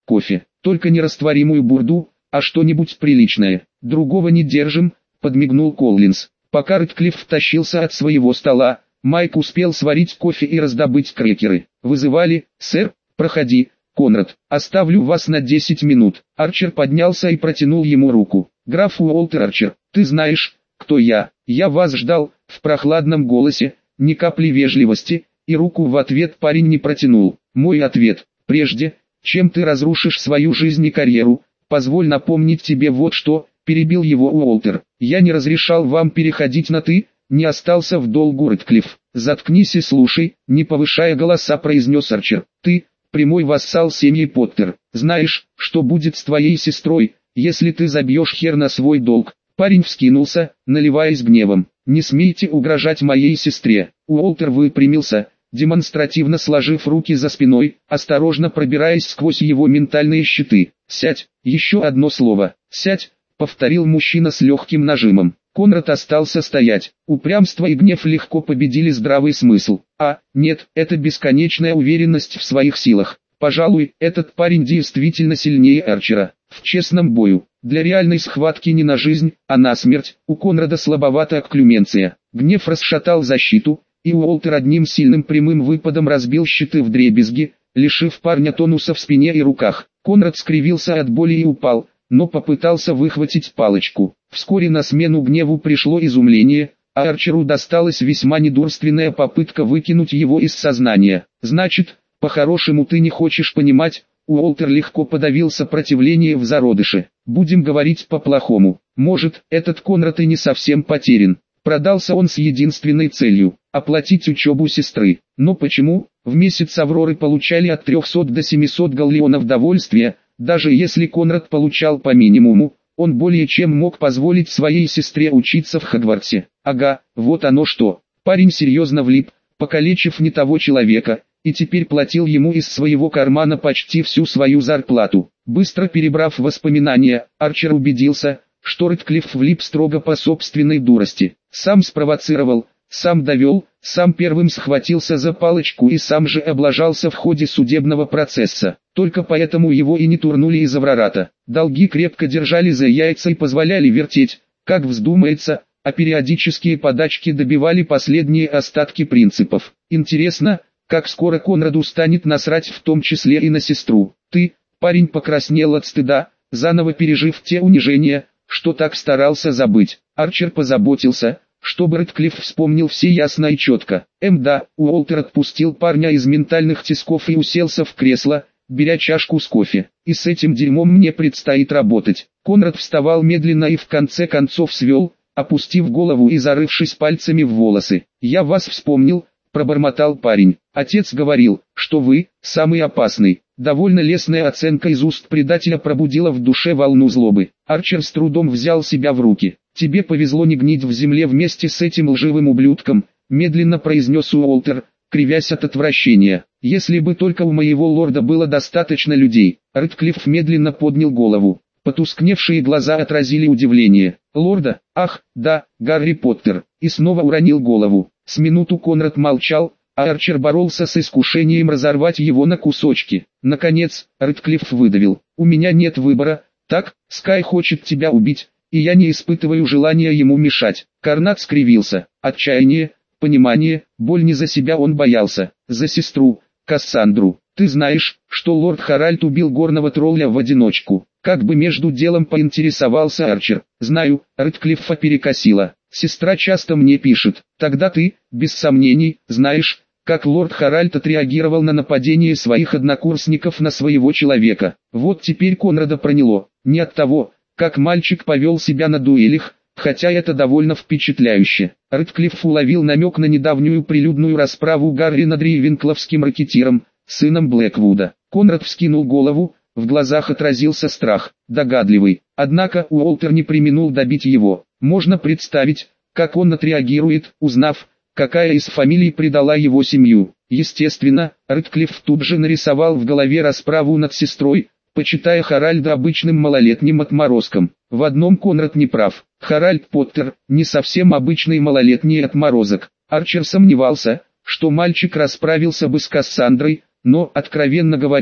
кофе, только не растворимую бурду, а что-нибудь приличное. Другого не держим, подмигнул Коллинз. Пока Рэдклифф втащился от своего стола, Майк успел сварить кофе и раздобыть крекеры. «Вызывали, сэр? Проходи, Конрад, оставлю вас на 10 минут». Арчер поднялся и протянул ему руку. «Граф Уолтер Арчер, ты знаешь, кто я? Я вас ждал», в прохладном голосе, ни капли вежливости, и руку в ответ парень не протянул. «Мой ответ, прежде, чем ты разрушишь свою жизнь и карьеру, позволь напомнить тебе вот что», перебил его Уолтер. «Я не разрешал вам переходить на «ты», не остался в долгу Рэдклифф». «Заткнись и слушай», не повышая голоса произнес Арчер. «Ты, прямой вассал семьи Поттер, знаешь, что будет с твоей сестрой, если ты забьешь хер на свой долг». Парень вскинулся, наливаясь гневом. «Не смейте угрожать моей сестре». Уолтер выпрямился, демонстративно сложив руки за спиной, осторожно пробираясь сквозь его ментальные щиты. «Сядь, еще одно слово, сядь», повторил мужчина с легким нажимом. Конрад остался стоять. Упрямство и гнев легко победили здравый смысл. Нет, это бесконечная уверенность в своих силах. Пожалуй, этот парень действительно сильнее Арчера. В честном бою, для реальной схватки не на жизнь, а на смерть, у Конрада слабовата окклюменция. Гнев расшатал защиту, и Уолтер одним сильным прямым выпадом разбил щиты вдребезги, лишив парня тонуса в спине и руках. Конрад скривился от боли и упал, но попытался выхватить палочку. Вскоре на смену гневу пришло изумление, а Арчеру досталась весьма недурственная попытка выкинуть его из сознания. «Значит, по-хорошему ты не хочешь понимать?» Уолтер легко подавил сопротивление в зародыше. «Будем говорить по-плохому. Может, этот Конрад и не совсем потерян. Продался он с единственной целью – оплатить учебу сестры. Но почему? В месяц Авроры получали от 300 до 700 галлеонов довольствия. Даже если Конрад получал по минимуму, он более чем мог позволить своей сестре учиться в Хогвартсе. Ага, вот оно что». Парень серьезно влип, покалечив не того человека, и теперь платил ему из своего кармана почти всю свою зарплату. Быстро перебрав воспоминания, Арчер убедился, что Рэдклифф влип строго по собственной дурости. Сам спровоцировал, сам довел, сам первым схватился за палочку и сам же облажался в ходе судебного процесса. Только поэтому его и не турнули из Аврората. Долги крепко держали за яйца и позволяли вертеть, как вздумается, а периодические подачки добивали последние остатки принципов. Интересно, как скоро Конраду станет насрать в том числе и на сестру. Парень покраснел от стыда, заново пережив те унижения, что так старался забыть. Арчер позаботился, чтобы Рэдклифф вспомнил все ясно и четко. Да, Уолтер отпустил парня из ментальных тисков и уселся в кресло, беря чашку с кофе. «И с этим дерьмом мне предстоит работать». Конрад вставал медленно и в конце концов свел, опустив голову и зарывшись пальцами в волосы. «Я вас вспомнил», пробормотал парень. «Отец говорил, что вы самый опасный». Довольно лестная оценка из уст предателя пробудила в душе волну злобы. Арчер с трудом взял себя в руки. «Тебе повезло не гнить в земле вместе с этим лживым ублюдком», медленно произнес Уолтер, кривясь от отвращения. «Если бы только у моего лорда было достаточно людей». Рэдклифф медленно поднял голову. Потускневшие глаза отразили удивление. «Лорда? Ах, да, Гарри Поттер», и снова уронил голову. С минуту Конрад молчал, а Арчер боролся с искушением разорвать его на кусочки. Наконец, Рэдклифф выдавил: «У меня нет выбора, так, Скай хочет тебя убить, и я не испытываю желания ему мешать». Карнак скривился. Отчаяние, понимание, боль не за себя он боялся, за сестру, Кассандру. «Ты знаешь, что лорд Харальд убил горного тролля в одиночку?» Как бы между делом поинтересовался Арчер. «Знаю», Рэдклиффа перекосило. «Сестра часто мне пишет. Тогда ты, без сомнений, знаешь, как лорд Харальд отреагировал на нападение своих однокурсников на своего человека». Вот теперь Конрада проняло. Не от того, как мальчик повел себя на дуэлях, хотя это довольно впечатляюще. Рэдклифф уловил намек на недавнюю прилюдную расправу Гарри над рейвенкловским ракетиром, сыном Блэквуда. Конрад вскинул голову, в глазах отразился страх, догадливый. Однако Уолтер не преминул добить его. Можно представить, как он отреагирует, узнав, какая из фамилий предала его семью. Естественно, Рэдклифф тут же нарисовал в голове расправу над сестрой, почитая Харальда обычным малолетним отморозком. В одном Конрад не прав. Харальд Поттер не совсем обычный малолетний отморозок. Арчер сомневался, что мальчик расправился бы с Кассандрой, но, откровенно говоря,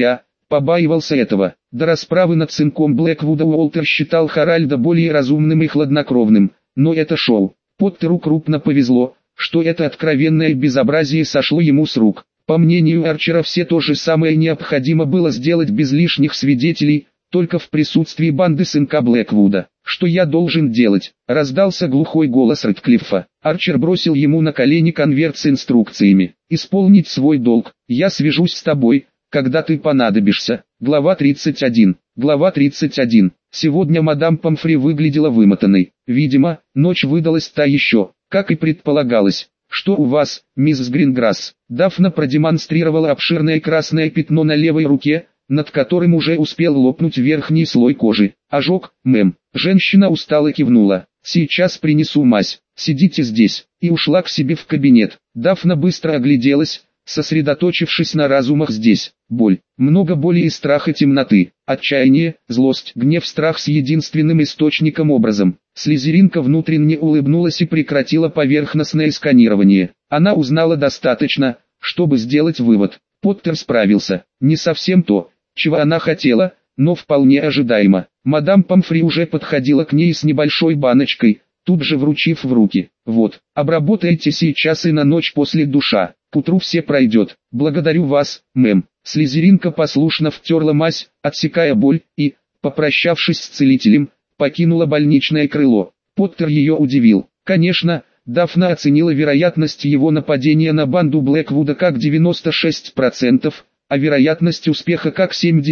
побаивался этого. До расправы над сынком Блэквуда Уолтер считал Харальда более разумным и хладнокровным, но это шоу. Поттеру крупно повезло, что это откровенное безобразие сошло ему с рук. По мнению Арчера, все то же самое необходимо было сделать без лишних свидетелей, только в присутствии банды сынка Блэквуда. «Что я должен делать?» — раздался глухой голос Рэдклиффа. Арчер бросил ему на колени конверт с инструкциями. «Исполнить свой долг. Я свяжусь с тобой, когда ты понадобишься». Глава 31. Глава 31. Сегодня мадам Помфри выглядела вымотанной. Видимо, ночь выдалась та еще, как и предполагалось. «Что у вас, мисс Гринграсс?» Дафна продемонстрировала обширное красное пятно на левой руке, над которым уже успел лопнуть верхний слой кожи. «Ожог, мэм». Женщина устало кивнула. «Сейчас принесу мазь. Сидите здесь». И ушла к себе в кабинет. Дафна быстро огляделась, сосредоточившись на разумах здесь. Боль, много боли и страха темноты, отчаяние, злость, гнев, страх с единственным источником образом. Слизеринка внутренне улыбнулась и прекратила поверхностное сканирование. Она узнала достаточно, чтобы сделать вывод. Поттер справился. Не совсем то, чего она хотела, но вполне ожидаемо. Мадам Помфри уже подходила к ней с небольшой баночкой, тут же вручив в руки. «Вот, обработайте сейчас и на ночь после душа. К утру все пройдет. Благодарю вас, мэм». Слизеринка послушно втерла мазь, отсекая боль, и, попрощавшись с целителем, покинула больничное крыло. Поттер ее удивил. Конечно, Дафна оценила вероятность его нападения на банду Блэквуда как 96%, а вероятность успеха как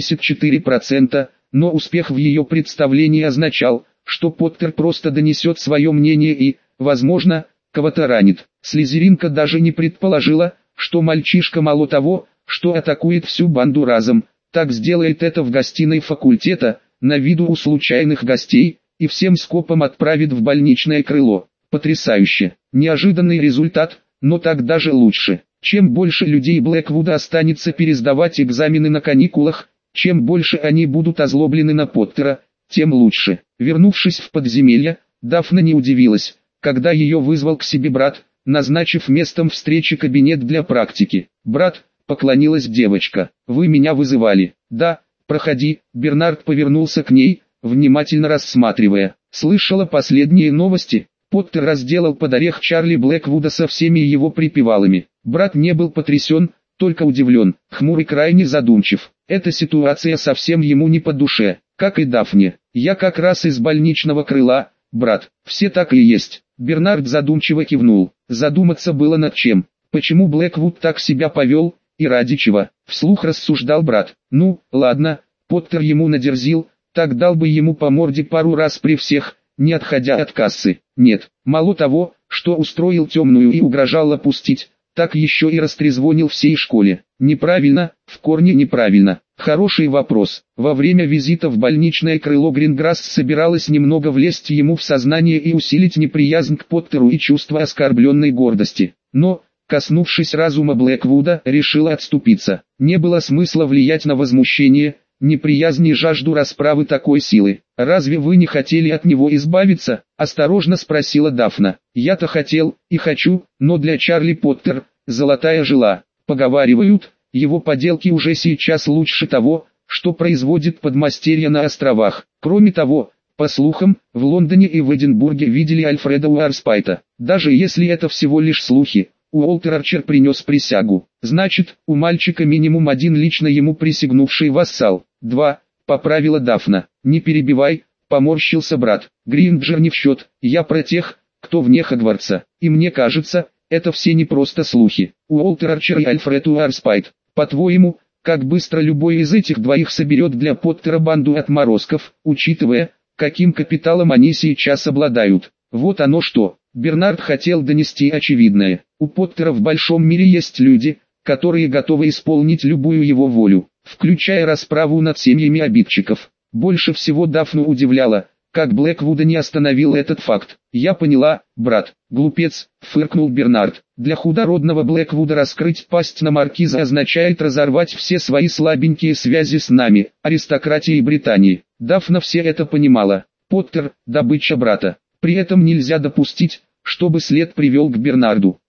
74%, но успех в ее представлении означал, что Поттер просто донесет свое мнение и, возможно, кого-то ранит. Слизеринка даже не предположила, что мальчишка мало того, что атакует всю банду разом, так сделает это в гостиной факультета, на виду у случайных гостей, и всем скопом отправит в больничное крыло. Потрясающе. Неожиданный результат, но так даже лучше. Чем больше людей Блэквуда останется пересдавать экзамены на каникулах, чем больше они будут озлоблены на Поттера, тем лучше. Вернувшись в подземелье, Дафна не удивилась, когда ее вызвал к себе брат, назначив местом встречи кабинет для практики. «Брат», — поклонилась девочка, — «вы меня вызывали?» «Да, проходи». Бернард повернулся к ней, внимательно рассматривая. «Слышала последние новости?» Поттер разделал под орех Чарли Блэквуда со всеми его припевалами. Брат не был потрясен, только удивлен, хмур и крайне задумчив. Эта ситуация совсем ему не по душе, как и Дафне. «Я как раз из больничного крыла, брат». «Все так и есть». Бернард задумчиво кивнул. Задуматься было над чем. Почему Блэквуд так себя повел, и ради чего? Вслух рассуждал брат. «Ну, ладно, Поттер ему надерзил, так дал бы ему по морде пару раз при всех, не отходя от кассы. Нет, мало того, что устроил темную и угрожал опустить, так еще и растрезвонил всей школе. Неправильно, в корне неправильно. Хороший вопрос. Во время визита в больничное крыло Гринграсс собиралась немного влезть ему в сознание и усилить неприязнь к Поттеру и чувство оскорбленной гордости. Но, коснувшись разума Блэквуда, решила отступиться. Не было смысла влиять на возмущение, неприязнь и жажду расправы такой силы. «Разве вы не хотели от него избавиться?» – осторожно спросила Дафна. «Я-то хотел, и хочу, но для Чарли Поттер – золотая жила. Поговаривают, его поделки уже сейчас лучше того, что производит подмастерье на островах. Кроме того, по слухам, в Лондоне и в Эдинбурге видели Альфреда Уарспайта. Даже если это всего лишь слухи, Уолтер Арчер принес присягу. Значит, у мальчика минимум один лично ему присягнувший вассал. 2. Поправила Дафна. «Не перебивай», поморщился брат. «Гринджер не в счет, я про тех, кто вне Хогвартса. И мне кажется, это все не просто слухи. Уолтер Арчер и Альфред Уарспайт. По-твоему, как быстро любой из этих двоих соберет для Поттера банду отморозков, учитывая, каким капиталом они сейчас обладают?» Вот оно что. Бернард хотел донести очевидное. У Поттера в большом мире есть люди, которые готовы исполнить любую его волю, включая расправу над семьями обидчиков. Больше всего Дафну удивляло, как Блэквуда не остановил этот факт. «Я поняла, брат». «Глупец», — фыркнул Бернард. «Для худородного Блэквуда раскрыть пасть на маркиза означает разорвать все свои слабенькие связи с нами, аристократией Британии». Дафна все это понимала. Поттер — добыча брата. При этом нельзя допустить, чтобы след привел к Бернарду.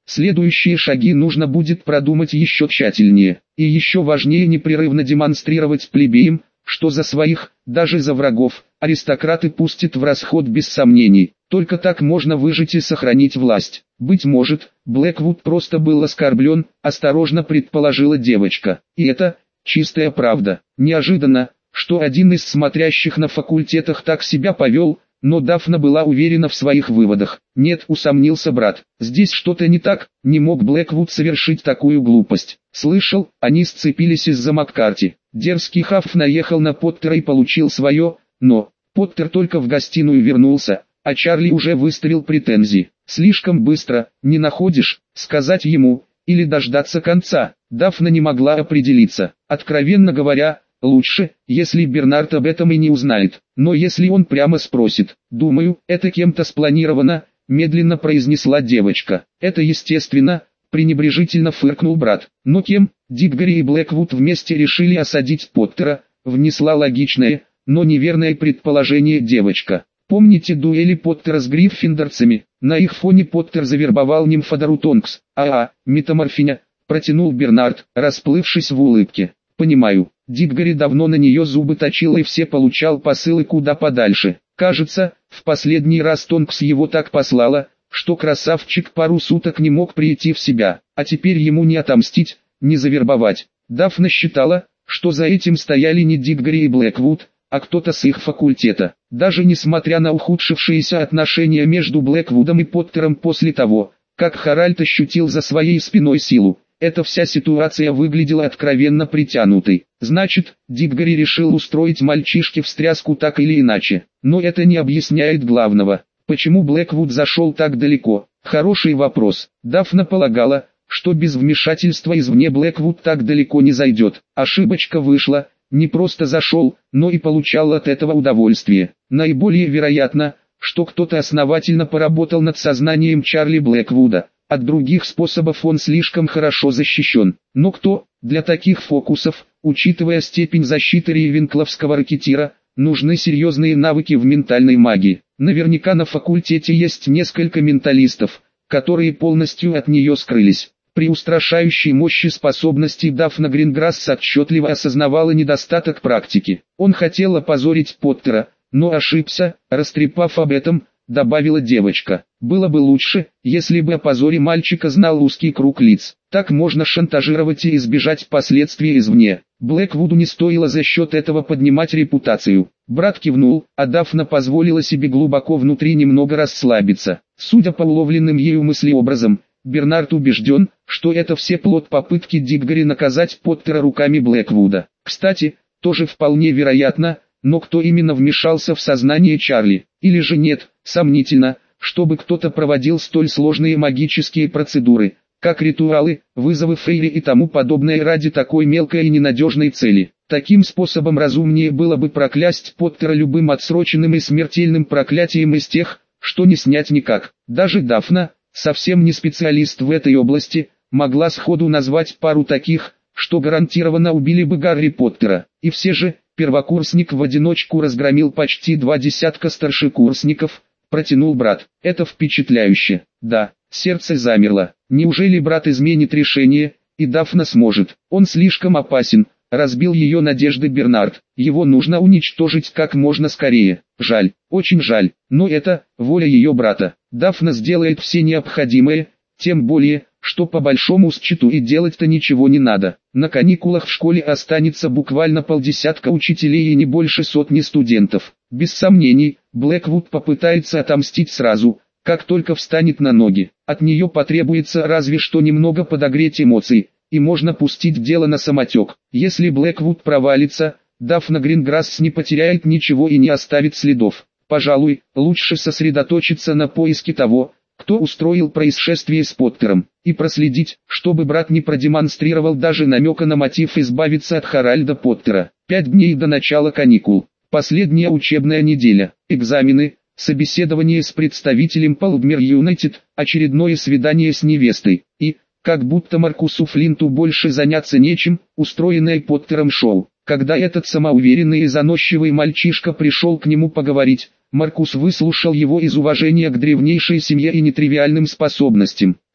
Следующие шаги нужно будет продумать еще тщательнее, и еще важнее непрерывно демонстрировать плебеям, что за своих, даже за врагов, аристократы пустят в расход без сомнений. Только так можно выжить и сохранить власть. Быть может, Блэквуд просто был оскорблен, осторожно предположила девочка. И это чистая правда. Неожиданно, что один из смотрящих на факультетах так себя повел, но Дафна была уверена в своих выводах. Нет, усомнился брат, здесь что-то не так, не мог Блэквуд совершить такую глупость. Слышал, они сцепились из-за Маккарти. Дерзкий Хафф наехал на Поттера и получил свое, но Поттер только в гостиную вернулся, а Чарли уже выставил претензии. Слишком быстро, не находишь, сказать ему, или дождаться конца. Дафна не могла определиться. Откровенно говоря, лучше, если Бернард об этом и не узнает. Но если он прямо спросит, думаю, это кем-то спланировано, медленно произнесла девочка. Это естественно, пренебрежительно фыркнул брат. Но кем? Диггори и Блэквуд вместе решили осадить Поттера, внесла логичное, но неверное предположение девочка. Помните дуэли Поттера с гриффиндорцами? На их фоне Поттер завербовал нимфодору Тонкс. Метаморфиня, протянул Бернард, расплывшись в улыбке. Понимаю, Диггори давно на нее зубы точил и все получал посылы куда подальше. Кажется, в последний раз Тонкс его так послала, что красавчик пару суток не мог прийти в себя, а теперь ему не отомстить, не завербовать. Дафна считала, что за этим стояли не Диггори и Блэквуд, а кто-то с их факультета. Даже несмотря на ухудшившиеся отношения между Блэквудом и Поттером после того, как Харальд ощутил за своей спиной силу, эта вся ситуация выглядела откровенно притянутой. Значит, Диггори решил устроить мальчишке встряску так или иначе. Но это не объясняет главного. Почему Блэквуд зашел так далеко? Хороший вопрос. Дафна полагала, что без вмешательства извне Блэквуд так далеко не зайдет. Ошибочка вышла. Не просто зашел, но и получал от этого удовольствие. Наиболее вероятно, что кто-то основательно поработал над сознанием Чарли Блэквуда. От других способов он слишком хорошо защищен. Но кто? Для таких фокусов, учитывая степень защиты рейвенкловского ракетира, нужны серьезные навыки в ментальной магии. Наверняка на факультете есть несколько менталистов, которые полностью от нее скрылись. При устрашающей мощи способностей Дафна Гринграсс отчетливо осознавала недостаток практики. Он хотел опозорить Поттера, но ошибся, растрепав об этом, добавила девочка. Было бы лучше, если бы о позоре мальчика знал узкий круг лиц. Так можно шантажировать и избежать последствий извне. Блэквуду не стоило за счет этого поднимать репутацию. Брат кивнул, а Дафна позволила себе глубоко внутри немного расслабиться. Судя по уловленным ею мыслеобразам, Бернард убежден, что это все плод попытки Диггори наказать Поттера руками Блэквуда. Кстати, тоже вполне вероятно, но кто именно вмешался в сознание Чарли, или же нет, сомнительно, чтобы кто-то проводил столь сложные магические процедуры, как ритуалы, вызовы Фейри и тому подобное ради такой мелкой и ненадежной цели. Таким способом разумнее было бы проклясть Поттера любым отсроченным и смертельным проклятием из тех, что не снять никак. Даже Дафна, совсем не специалист в этой области, могла сходу назвать пару таких, что гарантированно убили бы Гарри Поттера. И все же, первокурсник в одиночку разгромил почти 20 старшекурсников, протянул брат. Это впечатляюще. Да, сердце замерло. Неужели брат изменит решение, и Дафна сможет? Он слишком опасен, разбил ее надежды Бернард. Его нужно уничтожить как можно скорее. Жаль, очень жаль, но это воля ее брата. Дафна сделает все необходимое, тем более, что по большому счету и делать-то ничего не надо. На каникулах в школе останется буквально полдесятка учителей и не больше сотни студентов. Без сомнений, Блэквуд попытается отомстить сразу, как только встанет на ноги. От нее потребуется разве что немного подогреть эмоции, и можно пустить дело на самотек. Если Блэквуд провалится, Дафна Гринграсс не потеряет ничего и не оставит следов. Пожалуй, лучше сосредоточиться на поиске того, кто устроил происшествие с Поттером, и проследить, чтобы брат не продемонстрировал даже намека на мотив избавиться от Харальда Поттера. 5 дней до начала каникул. Последняя учебная неделя. Экзамены, собеседование с представителем Палмер Юнайтед, очередное свидание с невестой, и, как будто Маркусу Флинту больше заняться нечем, устроенное Поттером шоу. Когда этот самоуверенный и заносчивый мальчишка пришел к нему поговорить, Маркус выслушал его из уважения к древнейшей семье и нетривиальным способностям.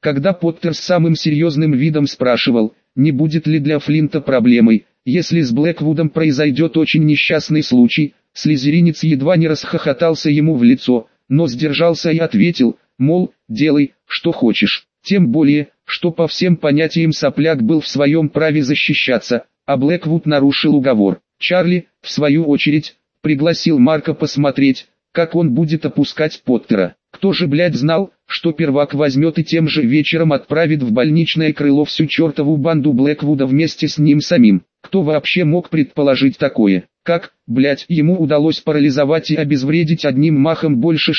Когда Поттер с самым серьезным видом спрашивал, не будет ли для Флинта проблемой, если с Блэквудом произойдет очень несчастный случай, слизеринец едва не расхохотался ему в лицо, но сдержался и ответил, мол, делай, что хочешь. Тем более, что по всем понятиям сопляк был в своем праве защищаться, а Блэквуд нарушил уговор. Чарли, в свою очередь, пригласил Марка посмотреть, как он будет опускать Поттера. Кто же, блядь, знал, что первак возьмет и тем же вечером отправит в больничное крыло всю чертову банду Блэквуда вместе с ним самим? Кто вообще мог предположить такое? Как, блядь, ему удалось парализовать и обезвредить одним махом больше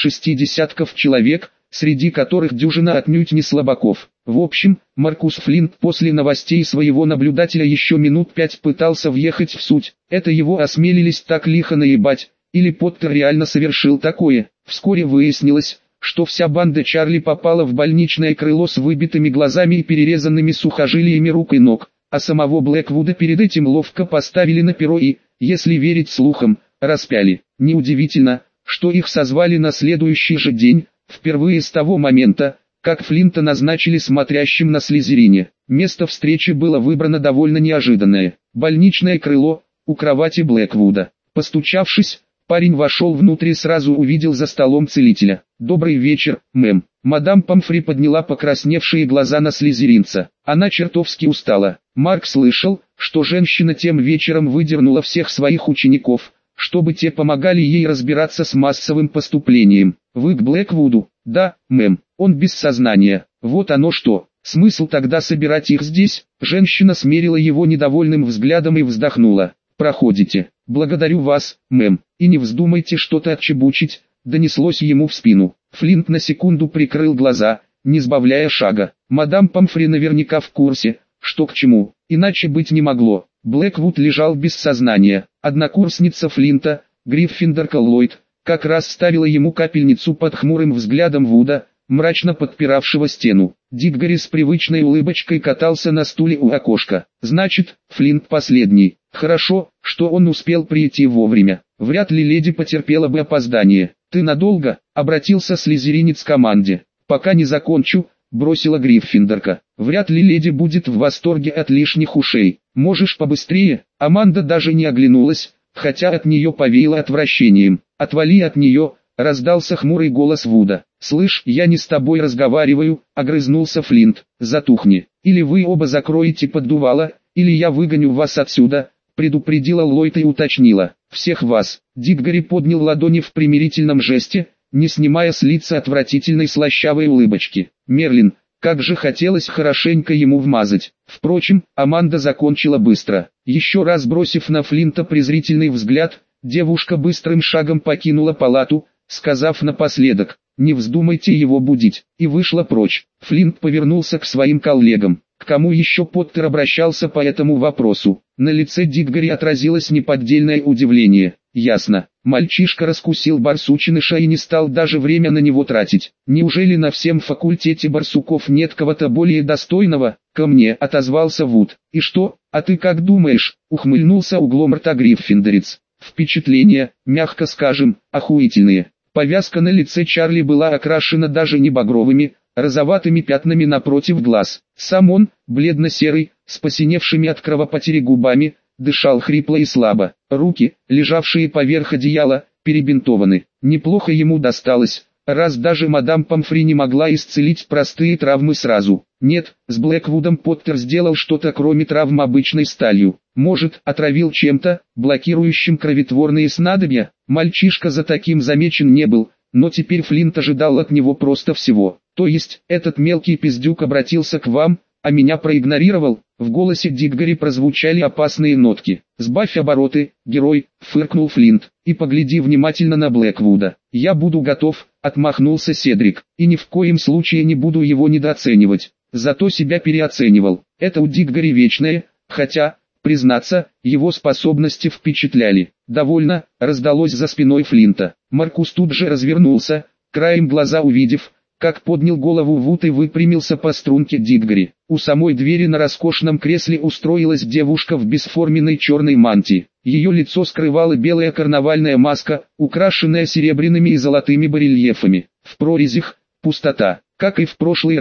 60 человек, среди которых дюжина отнюдь не слабаков? В общем, Маркус Флинт после новостей своего наблюдателя еще минут 5 пытался въехать в суть. Это его осмелились так лихо наебать, или Поттер реально совершил такое? Вскоре выяснилось, что вся банда Чарли попала в больничное крыло с выбитыми глазами и перерезанными сухожилиями рук и ног, а самого Блэквуда перед этим ловко поставили на перо и, если верить слухам, распяли. Неудивительно, что их созвали на следующий же день, впервые с того момента, как Флинта назначили смотрящим на Слизерине. Место встречи было выбрано довольно неожиданное. Больничное крыло, у кровати Блэквуда. Постучавшись, парень вошел внутрь и сразу увидел за столом целителя. «Добрый вечер, мэм». Мадам Помфри подняла покрасневшие глаза на слизеринца. Она чертовски устала. Марк слышал, что женщина тем вечером выдернула всех своих учеников, чтобы те помогали ей разбираться с массовым поступлением. «Вы к Блэквуду?» «Да, мэм, он без сознания». «Вот оно что. Смысл тогда собирать их здесь?» Женщина смерила его недовольным взглядом и вздохнула. «Проходите». «Благодарю вас, мэм, и не вздумайте что-то отчебучить», донеслось ему в спину. Флинт на секунду прикрыл глаза, не сбавляя шага. Мадам Помфри наверняка в курсе, что к чему, иначе быть не могло. Блэквуд лежал без сознания. Однокурсница Флинта, Гриффиндорка Ллойд, как раз ставила ему капельницу под хмурым взглядом Вуда, мрачно подпиравшего стену. Диггори с привычной улыбочкой катался на стуле у окошка. «Значит, Флинт последний. Хорошо, что он успел прийти вовремя. Вряд ли леди потерпела бы опоздание». «Ты надолго?» — обратился слизеринец к команде. «Пока не закончу», — бросила Гриффиндорка. «Вряд ли леди будет в восторге от лишних ушей. Можешь побыстрее?» Аманда даже не оглянулась, хотя от нее повеяло отвращением. «Отвали от нее!» — раздался хмурый голос Вуда. «Слышь, я не с тобой разговариваю», — огрызнулся Флинт. «Затухни. Или вы оба закроете поддувало, или я выгоню вас отсюда», — предупредила Ллойд и уточнила. «Всех вас». Диггори поднял ладони в примирительном жесте, не снимая с лица отвратительной слащавой улыбочки. «Мерлин, как же хотелось хорошенько ему вмазать». Впрочем, Аманда закончила быстро. Еще раз бросив на Флинта презрительный взгляд, девушка быстрым шагом покинула палату, сказав напоследок: «Не вздумайте его будить», и вышла прочь. Флинт повернулся к своим коллегам. К кому еще Поттер обращался по этому вопросу? На лице Диггори отразилось неподдельное удивление. Ясно. Мальчишка раскусил барсучиныша и не стал даже время на него тратить. Неужели на всем факультете барсуков нет кого-то более достойного? Ко мне, отозвался Вуд. И что, а ты как думаешь? Ухмыльнулся углом рта Гриффиндорец. Впечатления, мягко скажем, охуительные. Повязка на лице Чарли была окрашена даже не багровыми, розоватыми пятнами напротив глаз. Сам он, бледно-серый, с посиневшими от кровопотери губами, дышал хрипло и слабо. Руки, лежавшие поверх одеяла, перебинтованы. Неплохо ему досталось, раз даже мадам Помфри не могла исцелить простые травмы сразу. Нет, с Блэквудом Поттер сделал что-то кроме травм обычной сталью. Может, отравил чем-то, блокирующим кровотворные снадобья? Мальчишка за таким замечен не был, но теперь Флинт ожидал от него просто всего. То есть, этот мелкий пиздюк обратился к вам, а меня проигнорировал? В голосе Диггори прозвучали опасные нотки. «Сбавь обороты, герой», — фыркнул Флинт, — «и погляди внимательно на Блэквуда». «Я буду готов», — отмахнулся Седрик, — «и ни в коем случае не буду его недооценивать. Зато себя переоценивал. Это у Диггори вечное, хотя, признаться, его способности впечатляли». «Довольно», — раздалось за спиной Флинта. Маркус тут же развернулся, краем глаза увидев, как поднял голову Вуд и выпрямился по струнке Диггори. У самой двери на роскошном кресле устроилась девушка в бесформенной черной мантии. Ее лицо скрывала белая карнавальная маска, украшенная серебряными и золотыми барельефами. В прорезях — пустота. Как и в прошлый раз,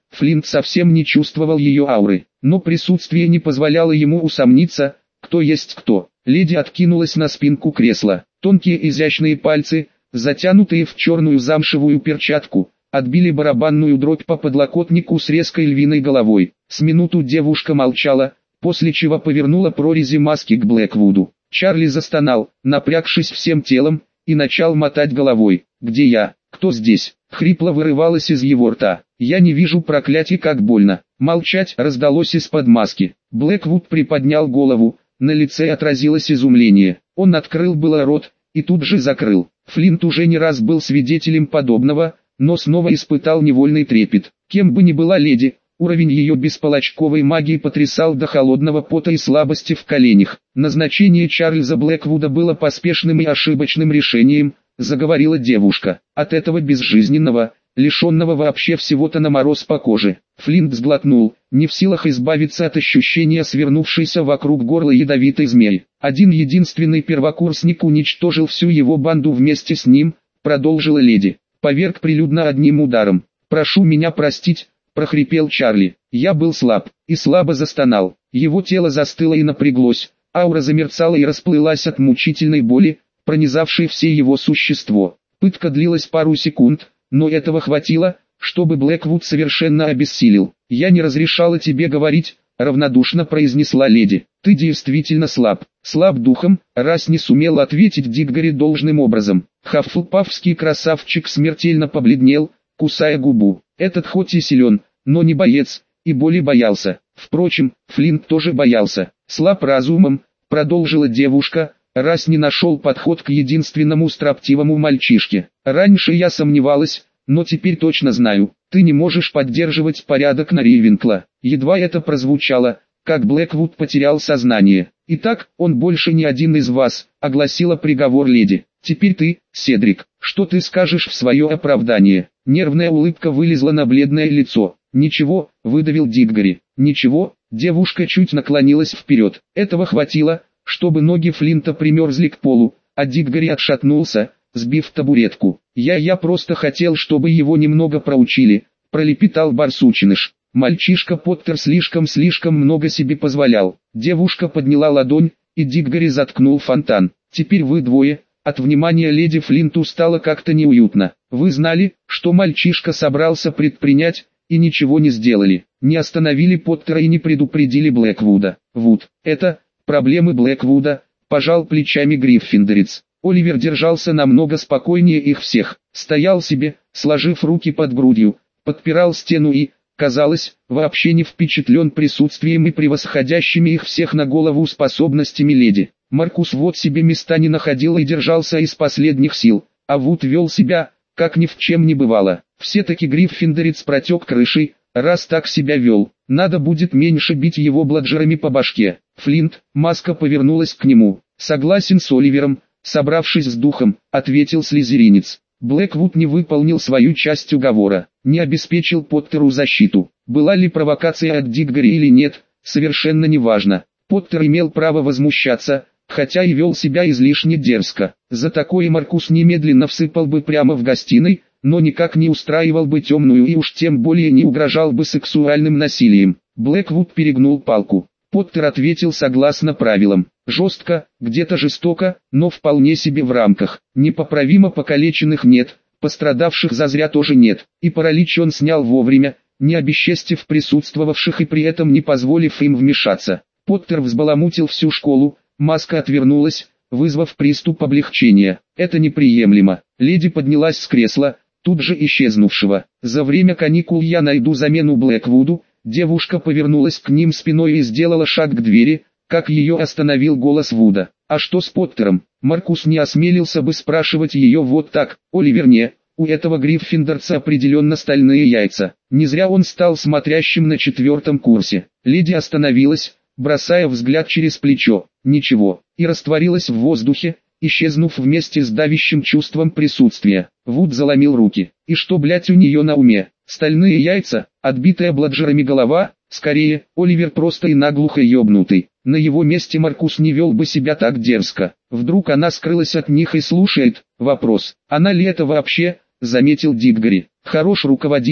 Флинт совсем не чувствовал ее ауры, но присутствие не позволяло ему усомниться, кто есть кто. Леди откинулась на спинку кресла. Тонкие изящные пальцы, затянутые в черную замшевую перчатку, отбили барабанную дробь по подлокотнику с резкой львиной головой. С минуту девушка молчала, после чего повернула прорези маски к Блэквуду. Чарли застонал, напрягшись всем телом, и начал мотать головой. «Где я? Кто здесь?» Хрипло вырывалось из его рта. «Я не вижу проклятий, как больно». Молчать раздалось из-под маски. Блэквуд приподнял голову, на лице отразилось изумление. Он открыл было рот, и тут же закрыл. Флинт уже не раз был свидетелем подобного, но снова испытал невольный трепет. Кем бы ни была леди, уровень ее бесполочковой магии потрясал до холодного пота и слабости в коленях. Назначение Чарльза Блэквуда было поспешным и ошибочным решением, заговорила девушка. От этого безжизненного, лишенного вообще всего-то на мороз по коже. Флинт сглотнул, не в силах избавиться от ощущения свернувшейся вокруг горла ядовитой змеи. Один единственный первокурсник уничтожил всю его банду вместе с ним, продолжила леди. Поверг прилюдно одним ударом. «Прошу меня простить», — прохрипел Чарли. «Я был слаб», и слабо застонал. Его тело застыло и напряглось, аура замерцала и расплылась от мучительной боли, пронизавшей все его существо. Пытка длилась пару секунд, но этого хватило, чтобы Блэквуд совершенно обессилел. «Я не разрешала тебе говорить», — равнодушно произнесла леди. «Ты действительно слаб. Слаб духом», — раз не сумел ответить Диггори должным образом. Хаффлпафский красавчик смертельно побледнел, кусая губу. Этот хоть и силен, но не боец, и боли боялся. Впрочем, Флинт тоже боялся. «Слаб разумом», — продолжила девушка, раз не нашел подход к единственному строптивому мальчишке. «Раньше я сомневалась, но теперь точно знаю, ты не можешь поддерживать порядок на Рейвенкла». Едва это прозвучало, как Блэквуд потерял сознание. «Итак, он больше не один из вас», — огласила приговор леди. «Теперь ты, Седрик, что ты скажешь в свое оправдание?» Нервная улыбка вылезла на бледное лицо. «Ничего», — выдавил Диггори. «Ничего», — девушка чуть наклонилась вперед. Этого хватило, чтобы ноги Флинта примерзли к полу, а Диггори отшатнулся, сбив табуретку. «Я просто хотел, чтобы его немного проучили», — пролепетал барсучиныш. Мальчишка Поттер слишком много себе позволял. Девушка подняла ладонь, и Диггори заткнул фонтан. «Теперь вы двое». От внимания леди Флинту стало как-то неуютно. «Вы знали, что мальчишка собрался предпринять, и ничего не сделали. Не остановили Поттера и не предупредили Блэквуда». «Вуд, это проблемы Блэквуда», — пожал плечами Гриффиндорец. Оливер держался намного спокойнее их всех. Стоял себе, сложив руки под грудью, подпирал стену и, казалось, вообще не впечатлен присутствием и превосходящими их всех на голову способностями леди. Маркус вот себе места не находил и держался из последних сил, а Вуд вел себя, как ни в чем не бывало. Все-таки Гриффиндорец протек крышей, раз так себя вел. Надо будет меньше бить его бладжерами по башке. Флинт, маска повернулась к нему. «Согласен с Оливером», собравшись с духом, ответил слизеринец. Блэквуд не выполнил свою часть уговора, не обеспечил Поттеру защиту. Была ли провокация от Диггори или нет, совершенно неважно. Поттер имел право возмущаться, хотя и вел себя излишне дерзко. За такое Маркус немедленно всыпал бы прямо в гостиной, но никак не устраивал бы темную и уж тем более не угрожал бы сексуальным насилием. Блэквуд перегнул палку. Поттер ответил согласно правилам. Жестко, где-то жестоко, но вполне себе в рамках. Непоправимо покалеченных нет, пострадавших зазря тоже нет. И паралич он снял вовремя, не обесчестив присутствовавших и при этом не позволив им вмешаться. Поттер взбаламутил всю школу, маска отвернулась, вызвав приступ облегчения. Это неприемлемо. Леди поднялась с кресла, тут же исчезнувшего. За время каникул я найду замену Блэквуду. Девушка повернулась к ним спиной и сделала шаг к двери, как ее остановил голос Вуда. «А что с Поттером?» Маркус не осмелился бы спрашивать ее вот так. Оливер не, у этого гриффиндорца определенно стальные яйца. Не зря он стал смотрящим на 4-м курсе. Леди остановилась, бросая взгляд через плечо. Ничего, и растворилась в воздухе, исчезнув вместе с давящим чувством присутствия. Вуд заломил руки. И что, блять, у нее на уме? Стальные яйца, отбитая бладжерами голова? Скорее, Оливер просто и наглухо ёбнутый. На его месте Маркус не вел бы себя так дерзко. Вдруг она скрылась от них и слушает. Вопрос, она ли это вообще, заметил Диггори. Хорош руководитель,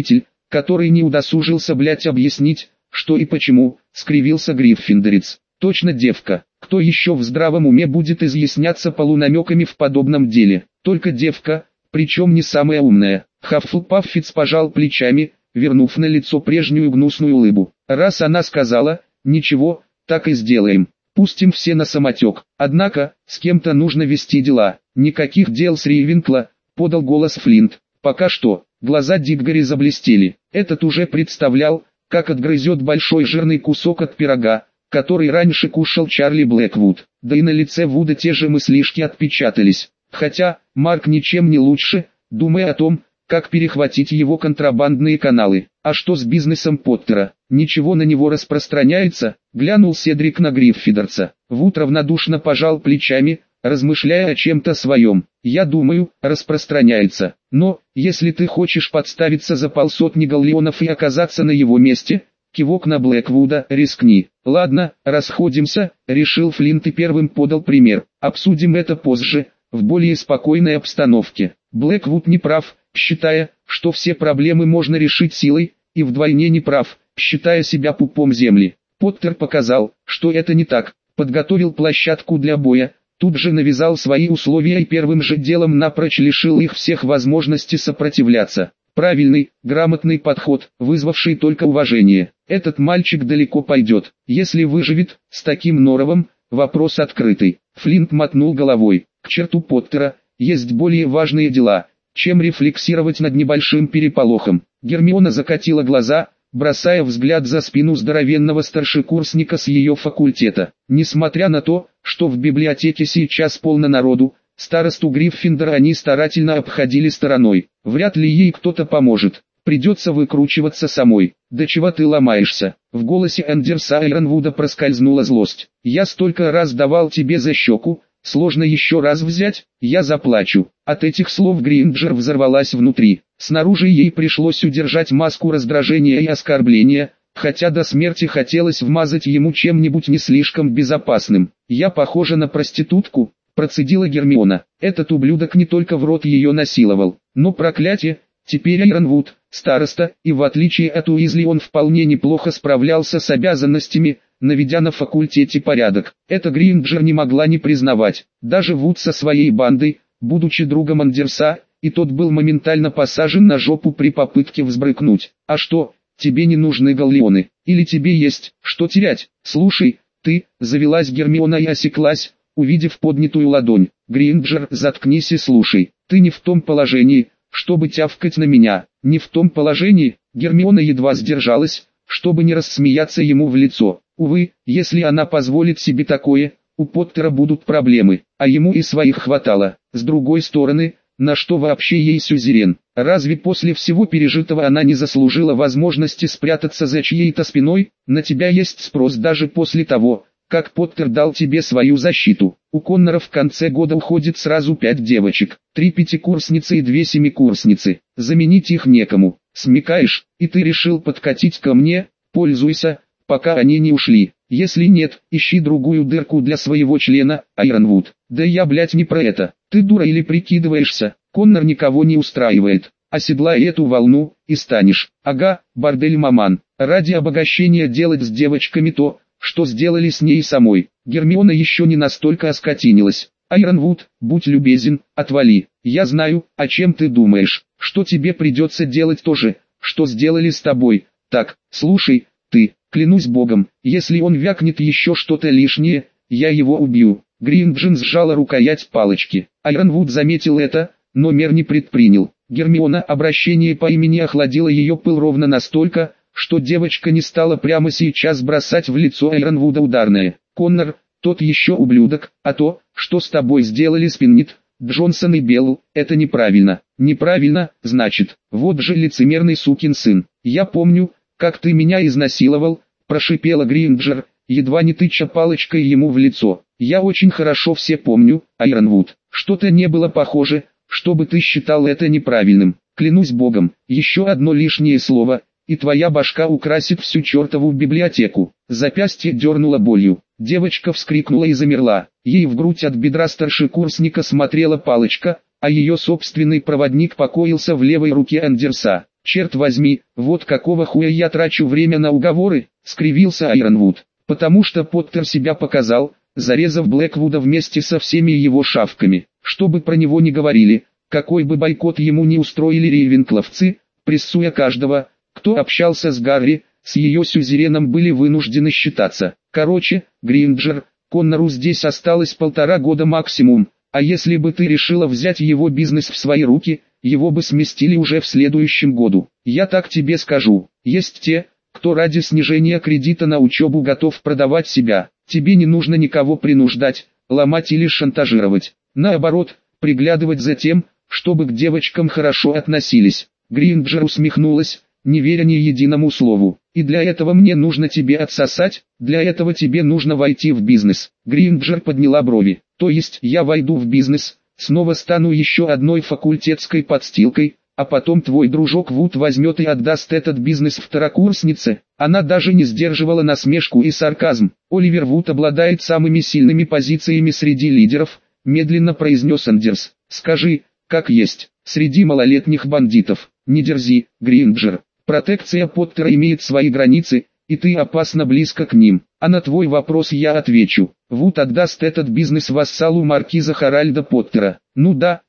который не удосужился, объяснить, что и почему, скривился гриффиндорец. Точно девка, кто еще в здравом уме будет изъясняться полунамеками в подобном деле? Только девка, причем не самая умная. Хаффлпаффиц пожал плечами, вернув на лицо прежнюю гнусную улыбку. Раз она сказала, ничего, так и сделаем. Пустим все на самотек. Однако, с кем-то нужно вести дела. Никаких дел с Рейвенкла, подал голос Флинт. Пока что. Глаза Диггори заблестели. Этот уже представлял, как отгрызет большой жирный кусок от пирога, который раньше кушал Чарли Блэквуд. Да и на лице Вуда те же мыслишки отпечатались. Хотя, Марк ничем не лучше, думая о том, как перехватить его контрабандные каналы. А что с бизнесом Поттера? Ничего на него распространяется? Глянул Седрик на Гриффиндорца. Вуд равнодушно пожал плечами, размышляя о чем-то своем. Я думаю, распространяется. Но, если ты хочешь подставиться за 500 галлеонов и оказаться на его месте, кивок на Блэквуда, рискни. Ладно, расходимся, решил Флинт и первым подал пример. Обсудим это позже, в более спокойной обстановке. Блэквуд не прав, считая, что все проблемы можно решить силой, и вдвойне не прав, считая себя пупом земли. Поттер показал, что это не так, подготовил площадку для боя, тут же навязал свои условия и первым же делом напрочь лишил их всех возможности сопротивляться. Правильный, грамотный подход, вызвавший только уважение. Этот мальчик далеко пойдет, если выживет, с таким норовом, вопрос открытый. Флинт мотнул головой. К черту Поттера, есть более важные дела, чем рефлексировать над небольшим переполохом. Гермиона закатила глаза, бросая взгляд за спину здоровенного старшекурсника с ее факультета. Несмотря на то, что в библиотеке сейчас полно народу, старосту Гриффиндора они старательно обходили стороной. Вряд ли ей кто-то поможет. Придется выкручиваться самой. Да чего ты ломаешься? В голосе Андерса Айронвуда проскользнула злость. Я столько раз давал тебе за щеку, сложно еще раз взять, я заплачу. От этих слов Гринджер взорвалась внутри. Снаружи ей пришлось удержать маску раздражения и оскорбления, хотя до смерти хотелось вмазать ему чем-нибудь не слишком безопасным. Я похожа на проститутку, процедила Гермиона. Этот ублюдок не только в рот ее насиловал, но проклятие, теперь Айронвуд, староста, и в отличие от Уизли он вполне неплохо справлялся с обязанностями, наведя на факультете порядок. Это Гринджер не могла не признавать. Даже Вуд со своей бандой, будучи другом Андерса, и тот был моментально посажен на жопу при попытке взбрыкнуть. А что, тебе не нужны галлеоны? Или тебе есть, что терять? Слушай, ты, завелась Гермиона и осеклась, увидев поднятую ладонь. Гринджер, заткнись и слушай. Ты не в том положении, чтобы тявкать на меня. Не в том положении. Гермиона едва сдержалась, чтобы не рассмеяться ему в лицо. Увы, если она позволит себе такое, у Поттера будут проблемы, а ему и своих хватало. С другой стороны, на что вообще ей сюзерен? Разве после всего пережитого она не заслужила возможности спрятаться за чьей-то спиной? На тебя есть спрос даже после того, как Поттер дал тебе свою защиту. У Коннора в конце года уходит сразу 5 девочек, 3 пятикурсницы и 2 семикурсницы. Заменить их некому. Смекаешь, и ты решил подкатить ко мне? Пользуйся, пока они не ушли. Если нет, ищи другую дырку для своего члена, Айронвуд. Да я, блять, не про это. Ты дура или прикидываешься? Коннор никого не устраивает. Оседлай эту волну, и станешь. Ага, бордель-маман. Ради обогащения делать с девочками то, что сделали с ней самой. Гермиона еще не настолько оскотинилась. Айронвуд, будь любезен, отвали. Я знаю, о чем ты думаешь. Что тебе придется делать то же, что сделали с тобой. Так, слушай, ты, клянусь богом, если он вякнет еще что-то лишнее, я его убью. Гринджин сжала рукоять палочки. Айронвуд заметил это, но мер не предпринял. Гермиона обращение по имени охладило ее пыл ровно настолько, что девочка не стала прямо сейчас бросать в лицо Айронвуда ударное. Коннор, тот еще ублюдок, а то, что с тобой сделали Спиннит, Джонсон и Белл, это неправильно. Неправильно, значит, вот же лицемерный сукин сын. Я помню, как ты меня изнасиловал, прошипела Гринджер, едва не тыча палочкой ему в лицо. Я очень хорошо все помню, Айронвуд. Что-то не было похоже, чтобы ты считал это неправильным. Клянусь богом, еще одно лишнее слово, и твоя башка украсит всю чертову библиотеку. Запястье дернуло болью. Девочка вскрикнула и замерла. Ей в грудь от бедра старшекурсника смотрела палочка, а ее собственный проводник покоился в левой руке Андерса. Черт возьми, вот какого хуя я трачу время на уговоры, скривился Айронвуд. Потому что Поттер себя показал, зарезав Блэквуда вместе со всеми его шавками. Что бы про него ни говорили, какой бы бойкот ему ни устроили рейвенкловцы, прессуя каждого, кто общался с Гарри, с ее сюзереном были вынуждены считаться. Короче, Гринджер, Коннору здесь осталось 1,5 года максимум, а если бы ты решила взять его бизнес в свои руки, его бы сместили уже в следующем году. Я так тебе скажу, есть те, кто ради снижения кредита на учебу готов продавать себя. Тебе не нужно никого принуждать, ломать или шантажировать. Наоборот, приглядывать за тем, чтобы к девочкам хорошо относились. Гринджер усмехнулась, не веря ни единому слову. И для этого мне нужно тебе отсосать, для этого тебе нужно войти в бизнес. Гринджер подняла брови. То есть я войду в бизнес, снова стану еще одной факультетской подстилкой, а потом твой дружок Вуд возьмет и отдаст этот бизнес второкурснице. Она даже не сдерживала насмешку и сарказм. Оливер Вуд обладает самыми сильными позициями среди лидеров, медленно произнес Андерс. Скажи, как есть, среди малолетних бандитов. Не дерзи, Гринджер. Протекция Поттера имеет свои границы, и ты опасно близко к ним. А на твой вопрос я отвечу. Вуд отдаст этот бизнес вассалу маркиза Харальда Поттера. Ну да,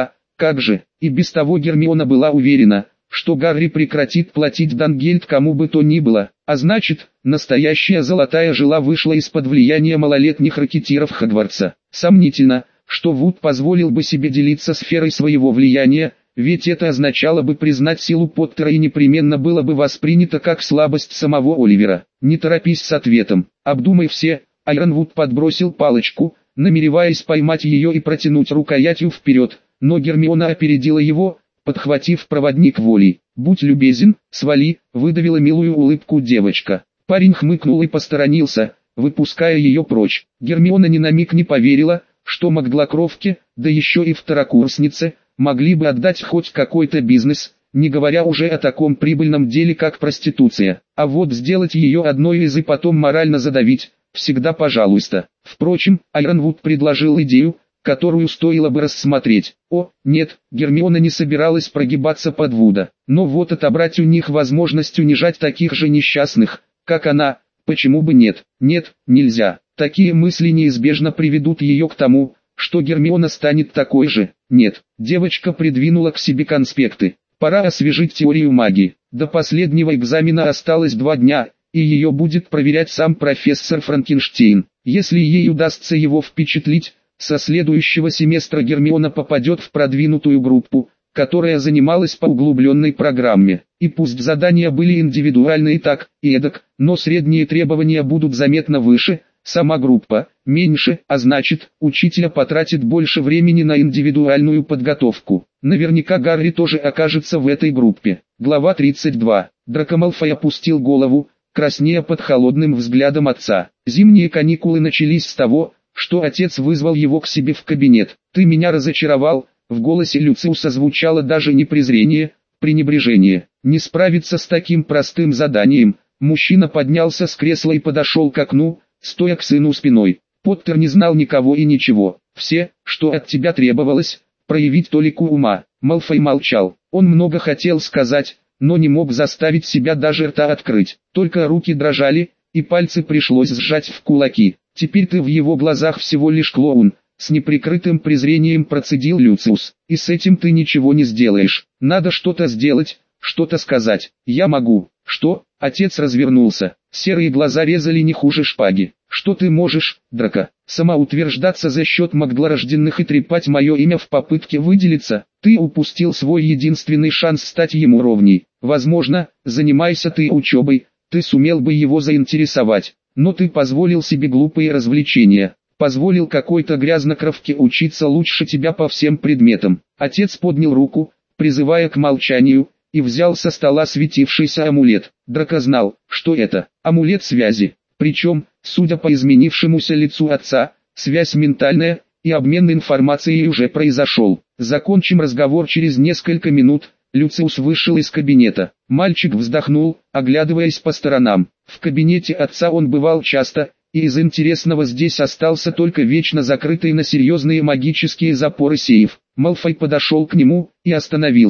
как же. И без того Гермиона была уверена, что Гарри прекратит платить Дангельд кому бы то ни было. А значит, настоящая золотая жила вышла из-под влияния малолетних ракетиров Хогвартса. Сомнительно, что Вуд позволил бы себе делиться сферой своего влияния, ведь это означало бы признать силу Поттера и непременно было бы воспринято как слабость самого Оливера. Не торопись с ответом, обдумай все. Айронвуд подбросил палочку, намереваясь поймать ее и протянуть рукоятью вперед, но Гермиона опередила его, подхватив проводник воли. «Будь любезен, свали», — выдавила милую улыбку девочка. Парень хмыкнул и посторонился, выпуская ее прочь. Гермиона ни на миг не поверила, что Макглокровке, да еще и второкурснице, могли бы отдать хоть какой-то бизнес, не говоря уже о таком прибыльном деле как проституция. А вот сделать ее одной из и потом морально задавить, всегда пожалуйста. Впрочем, Айронвуд предложил идею, которую стоило бы рассмотреть. О, нет, Гермиона не собиралась прогибаться под Вуда, но вот отобрать у них возможность унижать таких же несчастных, как она, почему бы нет? Нет, нельзя. Такие мысли неизбежно приведут ее к тому, что Гермиона станет такой же. Нет, девочка придвинула к себе конспекты. Пора освежить теорию магии. До последнего экзамена осталось 2 дня, и ее будет проверять сам профессор Франкенштейн. Если ей удастся его впечатлить, со следующего семестра Гермиона попадет в продвинутую группу, которая занималась по углубленной программе. И пусть задания были индивидуальные так и эдак, но средние требования будут заметно выше, сама группа меньше, а значит, учитель потратит больше времени на индивидуальную подготовку. Наверняка Гарри тоже окажется в этой группе. Глава 32. Драко Малфой опустил голову, краснея под холодным взглядом отца. Зимние каникулы начались с того, что отец вызвал его к себе в кабинет. «Ты меня разочаровал», в голосе Люциуса звучало даже не презрение, пренебрежение. Не справиться с таким простым заданием. Мужчина поднялся с кресла и подошел к окну, стоя к сыну спиной. Поттер не знал никого и ничего. Все, что от тебя требовалось, проявить толику ума. Малфой молчал. Он много хотел сказать, но не мог заставить себя даже рта открыть. Только руки дрожали, и пальцы пришлось сжать в кулаки. Теперь ты в его глазах всего лишь клоун. С неприкрытым презрением процедил Люциус. И с этим ты ничего не сделаешь. Надо что-то сделать, что-то сказать. Я могу. Что? Отец развернулся. Серые глаза резали не хуже шпаги. Что ты можешь, Драко? Самоутверждаться за счет магдлорожденных и трепать мое имя в попытке выделиться? Ты упустил свой единственный шанс стать ему ровней. Возможно, занимайся ты учебой, ты сумел бы его заинтересовать. Но ты позволил себе глупые развлечения. Позволил какой-то грязнокровке учиться лучше тебя по всем предметам. Отец поднял руку, призывая к молчанию, и взял со стола светившийся амулет. Драко знал, что это амулет связи. Причем, судя по изменившемуся лицу отца, связь ментальная, и обмен информацией уже произошел. Закончим разговор через несколько минут. Люциус вышел из кабинета. Мальчик вздохнул, оглядываясь по сторонам. В кабинете отца он бывал часто, и из интересного здесь остался только вечно закрытый на серьезные магические запоры сейф. Малфой подошел к нему и остановился.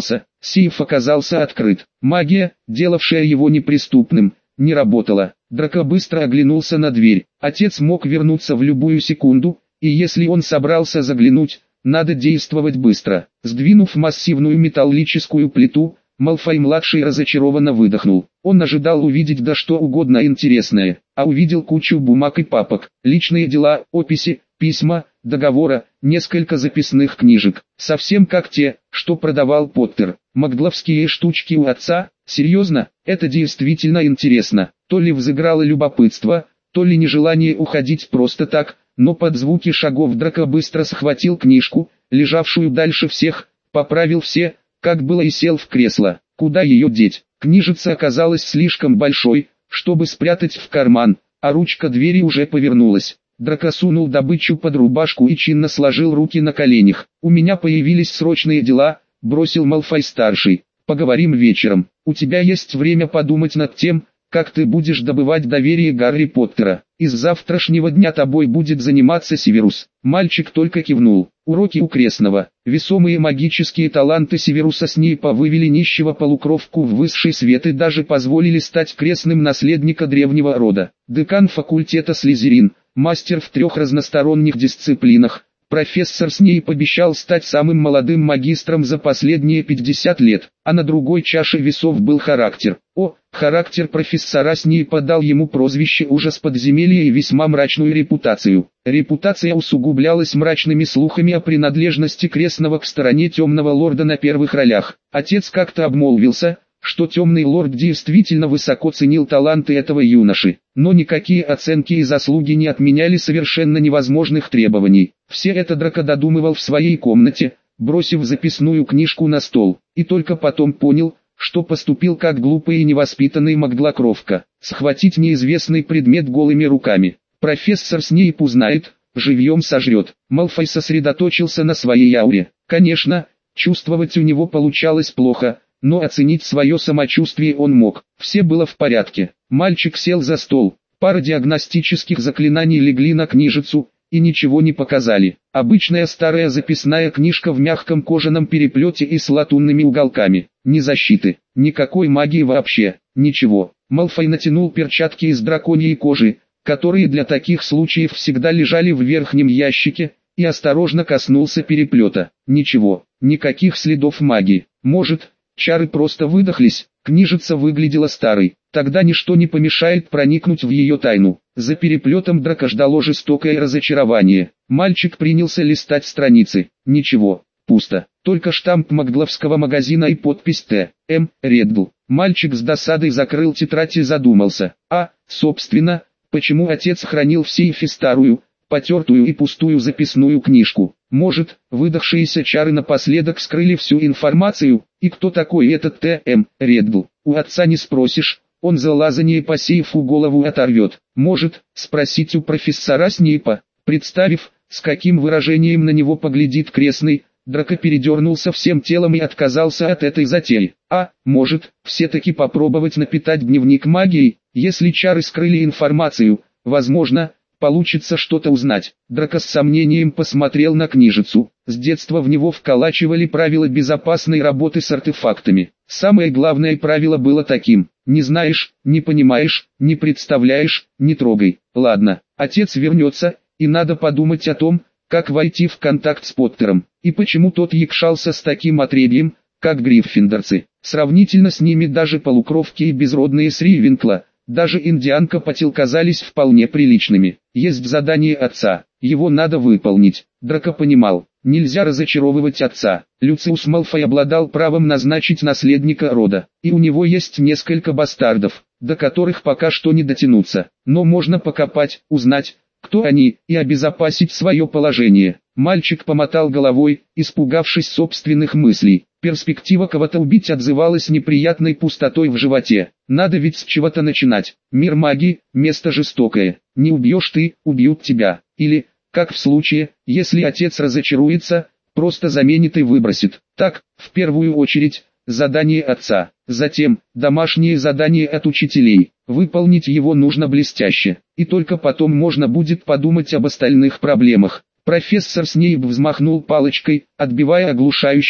Сейф оказался открыт. Магия, делавшая его неприступным, не работала. Драко быстро оглянулся на дверь. Отец мог вернуться в любую секунду, и если он собрался заглянуть, надо действовать быстро. Сдвинув массивную металлическую плиту, Малфой-младший разочарованно выдохнул. Он ожидал увидеть да что угодно интересное, а увидел кучу бумаг и папок, личные дела, описи, письма, договора, несколько записных книжек, совсем как те, что продавал Поттер. Магловские штучки у отца? Серьезно? Это действительно интересно. То ли взыграло любопытство, то ли нежелание уходить просто так, но под звуки шагов Драко быстро схватил книжку, лежавшую дальше всех, поправил все, как было, и сел в кресло. Куда ее деть? Книжица оказалась слишком большой, чтобы спрятать в карман, а ручка двери уже повернулась. Драко сунул добычу под рубашку и чинно сложил руки на коленях. «У меня появились срочные дела», — бросил Малфой-старший. «Поговорим вечером. У тебя есть время подумать над тем, как ты будешь добывать доверие Гарри Поттера. Из завтрашнего дня тобой будет заниматься Северус». Мальчик только кивнул. Уроки у крестного. Весомые магические таланты Северуса Снейпа вывели нищего полукровку в высший свет и даже позволили стать крестным наследника древнего рода. Декан факультета Слизерин, мастер в 3 разносторонних дисциплинах. Профессор Снейп обещал стать самым молодым магистром за последние 50 лет, а на другой чаше весов был характер. Характер профессора Снейпа дал ему прозвище «Ужас подземелья» и весьма мрачную репутацию. Репутация усугублялась мрачными слухами о принадлежности крестного к стороне темного лорда на первых ролях. Отец как-то обмолвился, что темный лорд действительно высоко ценил таланты этого юноши, но никакие оценки и заслуги не отменяли совершенно невозможных требований. Все это Драко додумывал в своей комнате, бросив записную книжку на стол, и только потом понял, что поступил как глупый и невоспитанный маглокровка. Схватить неизвестный предмет голыми руками. Профессор Снейп узнает, живьем сожрет. Малфой сосредоточился на своей ауре. Конечно, чувствовать у него получалось плохо, но оценить свое самочувствие он мог. Все было в порядке. Мальчик сел за стол. Пара диагностических заклинаний легли на книжицу, и ничего не показали. Обычная старая записная книжка в мягком кожаном переплете и с латунными уголками. Ни защиты, никакой магии вообще, ничего. Малфой натянул перчатки из драконьей кожи, которые для таких случаев всегда лежали в верхнем ящике, и осторожно коснулся переплета. Ничего, никаких следов магии. Может, чары просто выдохлись? Книжица выглядела старой. Тогда ничто не помешает проникнуть в ее тайну. За переплетом Драко ждало жестокое разочарование. Мальчик принялся листать страницы. Ничего, пусто. Только штамп Магловского магазина и подпись Т.М. Реддл. Мальчик с досадой закрыл тетрадь и задумался. Собственно, почему отец хранил в сейфе старую, потертую и пустую записную книжку? Может, выдохшиеся чары напоследок скрыли всю информацию? И кто такой этот Т.М. Реддл? У отца не спросишь, он за лазание по сейфу голову оторвет. Может, спросить у профессора Снейпа? Представив, с каким выражением на него поглядит крестный, Драко передернулся всем телом и отказался от этой затеи. Может, все-таки попробовать напитать дневник магией? Если чары скрыли информацию, возможно, получится что-то узнать. Драко с сомнением посмотрел на книжицу. С детства в него вколачивали правила безопасной работы с артефактами. Самое главное правило было таким: не знаешь, не понимаешь, не представляешь, не трогай. Ладно, отец вернется, и надо подумать о том, как войти в контакт с Поттером, и почему тот якшался с таким отребьем, как гриффиндорцы. Сравнительно с ними даже полукровки и безродные с Ривенкла, даже индианка Патил казались вполне приличными. Есть задание отца, его надо выполнить. Драко понимал, нельзя разочаровывать отца. Люциус Малфой обладал правом назначить наследника рода, и у него есть несколько бастардов, до которых пока что не дотянуться. Но можно покопать, узнать, кто они, и обезопасить свое положение. Мальчик помотал головой, испугавшись собственных мыслей. Перспектива кого-то убить отзывалась неприятной пустотой в животе. Надо ведь с чего-то начинать. Мир магии, место жестокое. Не убьешь ты, убьют тебя. Или, как в случае, если отец разочаруется, просто заменит и выбросит. Так, в первую очередь, задание отца. Затем, домашнее задание от учителей. Выполнить его нужно блестяще. И только потом можно будет подумать об остальных проблемах. Профессор Снейп взмахнул палочкой, отбивая оглушающее,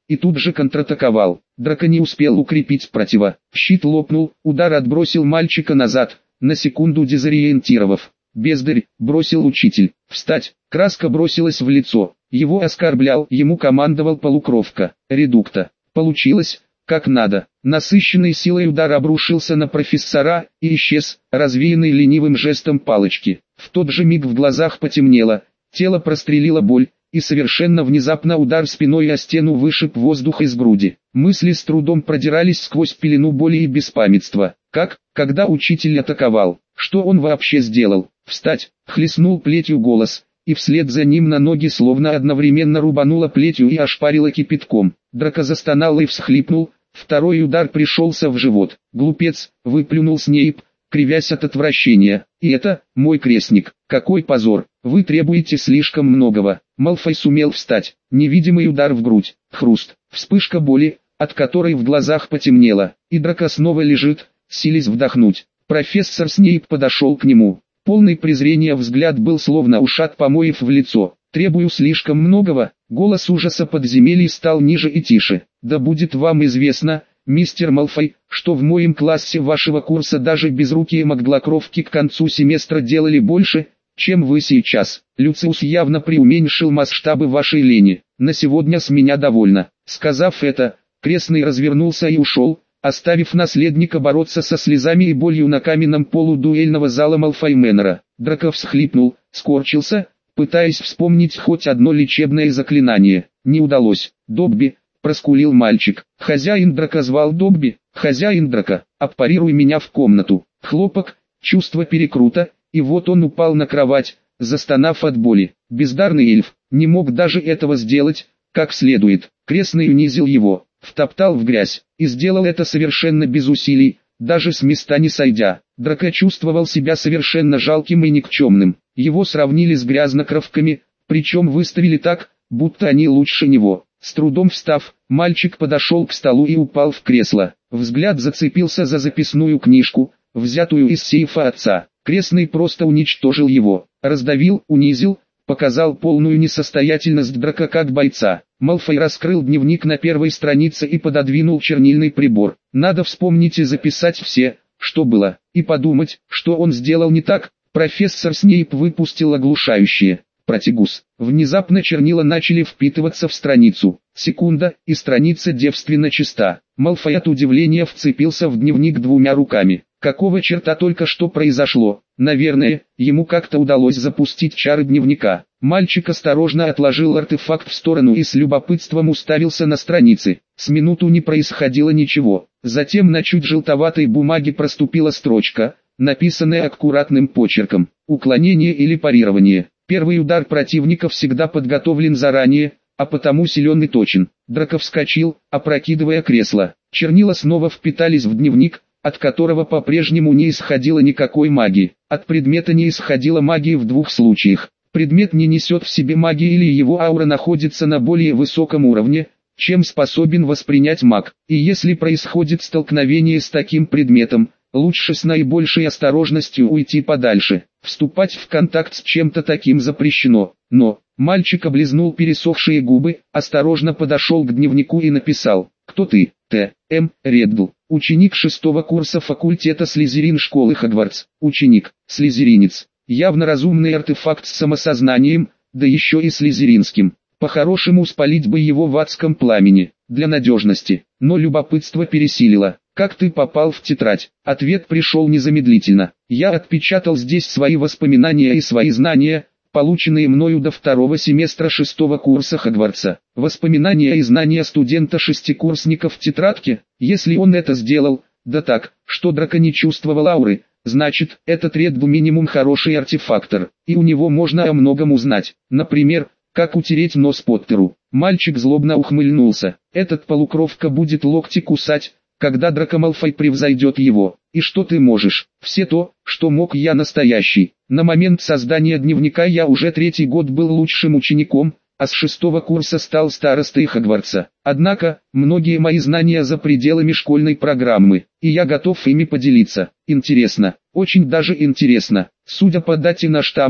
и тут же контратаковал. Драко не успел укрепить щит лопнул, удар отбросил мальчика назад, на секунду дезориентировав. «Бездарь!» — бросил учитель. «Встать!» Краска бросилась в лицо. Его оскорблял, ему командовал полукровка. Редукта. Получилось, как надо. Насыщенный силой удар обрушился на профессора и исчез, развеянный ленивым жестом палочки. В тот же миг в глазах потемнело, тело прострелила боль, и совершенно внезапно удар спиной о стену вышиб воздух из груди. Мысли с трудом продирались сквозь пелену боли и беспамятства. Когда учитель атаковал, что он вообще сделал? «Встать!» — хлестнул плетью голос, и вслед за ним на ноги словно одновременно рубануло плетью и ошпарило кипятком. Драко застонал и всхлипнул, второй удар пришелся в живот. «Глупец!» — выплюнул Снейп, кривясь от отвращения. «И это, мой крестник, какой позор! Вы требуете слишком многого!» Малфой сумел встать. Невидимый удар в грудь. Хруст. Вспышка боли, от которой в глазах потемнело. И Драко снова лежит, силясь вдохнуть. Профессор Снейп подошел к нему. Полный презрения взгляд был словно ушат помоев в лицо. «Требую слишком многого». Голос ужаса подземелий стал ниже и тише. «Да будет вам известно, мистер Малфой, что в моем классе вашего курса даже безрукие маглокровки к концу семестра делали больше, чем вы сейчас. Люциус явно преуменьшил масштабы вашей лени. На сегодня с меня довольно». Сказав это, крестный развернулся и ушел, оставив наследника бороться со слезами и болью на каменном полу дуэльного зала Малфой-Мэннера. Драко всхлипнул, скорчился, пытаясь вспомнить хоть одно лечебное заклинание. Не удалось. «Добби!» — проскулил мальчик. «Хозяин Драко звал Добби. Хозяин Драко, аппарируй меня в комнату». Хлопок, чувство перекрута, и вот он упал на кровать, застонав от боли. Бездарный эльф не мог даже этого сделать, как следует. Крестный унизил его, втоптал в грязь, и сделал это совершенно без усилий, даже с места не сойдя. Драко чувствовал себя совершенно жалким и никчемным. Его сравнили с грязнокровками, причем выставили так, будто они лучше него. С трудом встав, мальчик подошел к столу и упал в кресло. Взгляд зацепился за записную книжку, взятую из сейфа отца. Крестный просто уничтожил его, раздавил, унизил, показал полную несостоятельность Драко как бойца. Малфой раскрыл дневник на первой странице и пододвинул чернильный прибор. Надо вспомнить и записать все, что было, и подумать, что он сделал не так. Профессор Снейп выпустил оглушающее «Протигус». Внезапно чернила начали впитываться в страницу. Секунда, и страница девственно чиста. Малфой от удивления вцепился в дневник двумя руками. Какого черта только что произошло? Наверное, ему как-то удалось запустить чары дневника. Мальчик осторожно отложил артефакт в сторону и с любопытством уставился на страницы. С минуту не происходило ничего. Затем на чуть желтоватой бумаге проступила строчка, написанная аккуратным почерком. Уклонение или парирование. Первый удар противника всегда подготовлен заранее, а потому силен и точен. Драко вскочил, опрокидывая кресло. Чернила снова впитались в дневник, от которого по-прежнему не исходило никакой магии. От предмета не исходила магии в двух случаях. Предмет не несет в себе магии или его аура находится на более высоком уровне, чем способен воспринять маг. И если происходит столкновение с таким предметом, лучше с наибольшей осторожностью уйти подальше. Вступать в контакт с чем-то таким запрещено. Но мальчик облизнул пересохшие губы, осторожно подошел к дневнику и написал: «Кто ты?» Т.М. Реддл. Ученик 6-го курса факультета Слизерин школы Хогвартс. Ученик, слизеринец. Явно разумный артефакт с самосознанием, да еще и слизеринским. По-хорошему спалить бы его в адском пламени, для надежности. Но любопытство пересилило. «Как ты попал в тетрадь?» Ответ пришел незамедлительно. «Я отпечатал здесь свои воспоминания и свои знания, полученные мною до 2-го семестра 6-го курса Хогвартса. Воспоминания и знания студента-шестикурсника в тетрадке. Если он это сделал, да так, что Драко не чувствовал ауры, значит, этот Реддл минимум хороший артефактор, и у него можно о многом узнать. Например, как утереть нос Поттеру». Мальчик злобно ухмыльнулся. «Этот полукровка будет локти кусать, когда Драко Малфой превзойдет его. И что ты можешь? Все то, что мог я настоящий. На момент создания дневника я уже 3-й год был лучшим учеником, а с 6-го курса стал старостой Хогвартса. Однако, многие мои знания за пределами школьной программы, и я готов ими поделиться. Интересно, очень даже интересно. Судя по дате на штампе,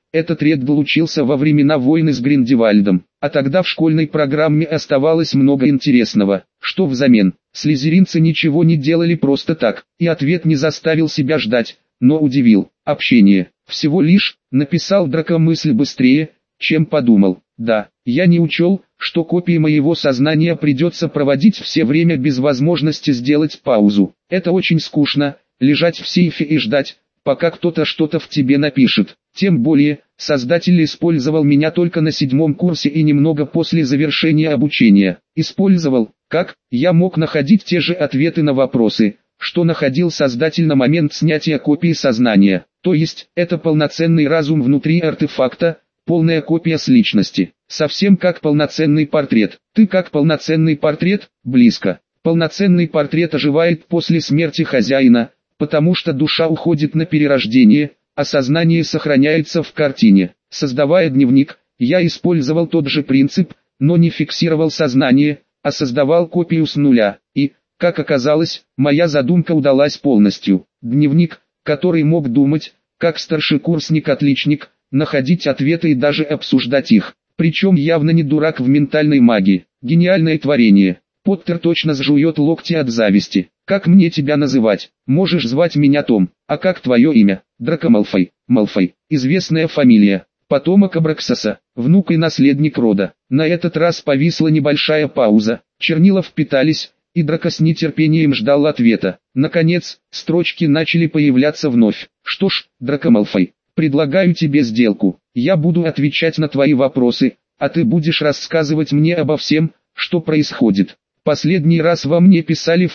Этот Реддл учился во времена войны с Гриндевальдом, а тогда в школьной программе оставалось много интересного. Что взамен? Слизеринцы ничего не делали просто так, и ответ не заставил себя ждать, но удивил. Общение. Всего лишь, написал Драко мысль быстрее, чем подумал. Да, я не учел, что копии моего сознания придется проводить все время без возможности сделать паузу. Это очень скучно, лежать в сейфе и ждать, пока кто-то что-то в тебе напишет. Тем более, создатель использовал меня только на 7-м курсе и немного после завершения обучения. Использовал, как? Я мог находить те же ответы на вопросы, что находил создатель на момент снятия копии сознания. То есть, это полноценный разум внутри артефакта, полная копия с личности. Совсем как полноценный портрет. Ты как полноценный портрет? Близко. Полноценный портрет оживает после смерти хозяина, потому что душа уходит на перерождение, а сознание сохраняется в картине. Создавая дневник, я использовал тот же принцип, но не фиксировал сознание, а создавал копию с нуля. И, как оказалось, моя задумка удалась полностью. Дневник, который мог думать, как старшекурсник-отличник, находить ответы и даже обсуждать их. Причем явно не дурак в ментальной магии. Гениальное творение. Поттер точно сжует локти от зависти. Как мне тебя называть? Можешь звать меня Том. А как твое имя? Драко Малфой. Малфой. Известная фамилия. Потомок Абраксаса. Внук и наследник рода. На этот раз повисла небольшая пауза. Чернила впитались, и Драко с нетерпением ждал ответа. Наконец, строчки начали появляться вновь. Что ж, Драко Малфой, предлагаю тебе сделку. Я буду отвечать на твои вопросы, а ты будешь рассказывать мне обо всем, что происходит. Последний раз во мне писали в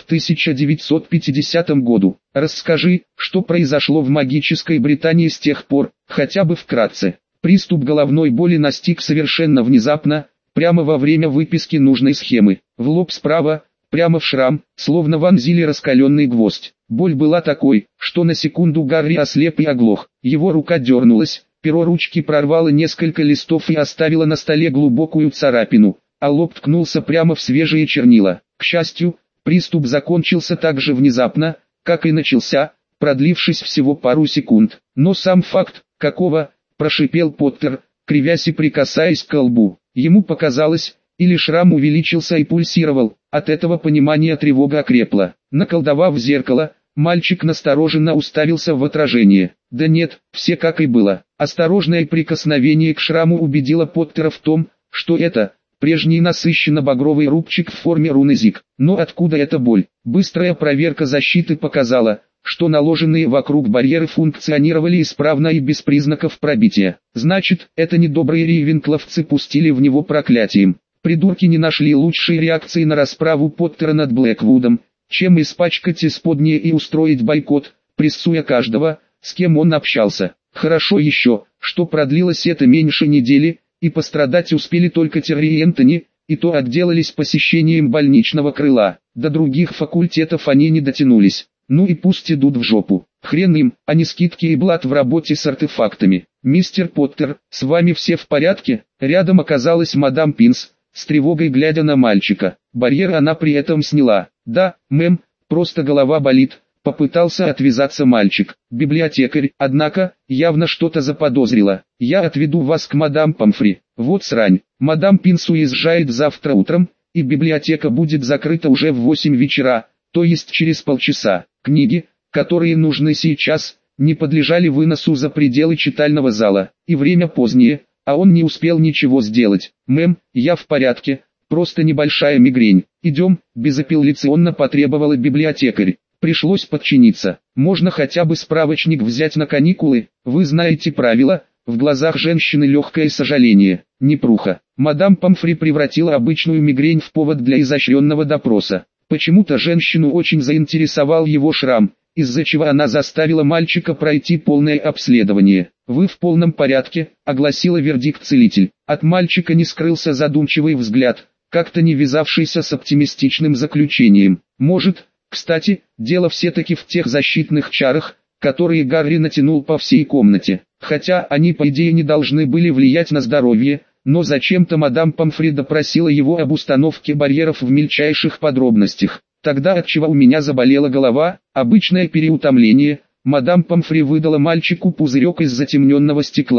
1950 году. Расскажи, что произошло в магической Британии с тех пор, хотя бы вкратце. Приступ головной боли настиг совершенно внезапно, прямо во время выписки нужной схемы. В лоб справа, прямо в шрам, словно вонзили раскаленный гвоздь. Боль была такой, что на секунду Гарри ослеп и оглох. Его рука дернулась, перо ручки прорвало несколько листов и оставило на столе глубокую царапину, а лоб ткнулся прямо в свежие чернила. К счастью, приступ закончился так же внезапно, как и начался, продлившись всего пару секунд. Но сам факт, какого, прошипел Поттер, кривясь и прикасаясь к лбу. Ему показалось, или шрам увеличился и пульсировал, от этого понимания тревога окрепла. Наколдовав зеркало, мальчик настороженно уставился в отражение. Да нет, все как и было. Осторожное прикосновение к шраму убедило Поттера в том, что это прежний насыщенно-багровый рубчик в форме руны Зиг. Но откуда эта боль? Быстрая проверка защиты показала, что наложенные вокруг барьеры функционировали исправно и без признаков пробития. Значит, это недобрые рейвенкловцы пустили в него проклятием. Придурки не нашли лучшей реакции на расправу Поттера над Блэквудом, чем испачкать исподнее и устроить бойкот, прессуя каждого, с кем он общался. Хорошо еще, что продлилось это меньше недели, и пострадать успели только Терри и Энтони, и то отделались посещением больничного крыла. До других факультетов они не дотянулись. Ну и пусть идут в жопу. Хрен им, а не скидки и блат в работе с артефактами. Мистер Поттер, с вами все в порядке? Рядом оказалась мадам Пинс, с тревогой глядя на мальчика. Барьер она при этом сняла. Да, мэм, просто голова болит. Попытался отвязаться мальчик. Библиотекарь, однако, явно что-то заподозрила. Я отведу вас к мадам Помфри. Вот срань. Мадам Пинс уезжает завтра утром, и библиотека будет закрыта уже в 8 вечера, то есть через полчаса. Книги, которые нужны сейчас, не подлежали выносу за пределы читального зала. И время позднее, а он не успел ничего сделать. Мэм, я в порядке, просто небольшая мигрень. Идем, безапелляционно потребовала библиотекарь. Пришлось подчиниться. Можно хотя бы справочник взять на каникулы? Вы знаете правила. В глазах женщины легкое сожаление. Непруха. Мадам Помфри превратила обычную мигрень в повод для изощренного допроса. Почему-то женщину очень заинтересовал его шрам, из-за чего она заставила мальчика пройти полное обследование. «Вы в полном порядке», — огласила вердикт целитель. От мальчика не скрылся задумчивый взгляд, как-то не вязавшийся с оптимистичным заключением. Может, кстати, дело все-таки в тех защитных чарах, которые Гарри натянул по всей комнате. Хотя они по идее не должны были влиять на здоровье, но зачем-то мадам Помфри допросила его об установке барьеров в мельчайших подробностях. Тогда отчего у меня заболела голова, обычное переутомление, мадам Помфри выдала мальчику пузырек из затемненного стекла.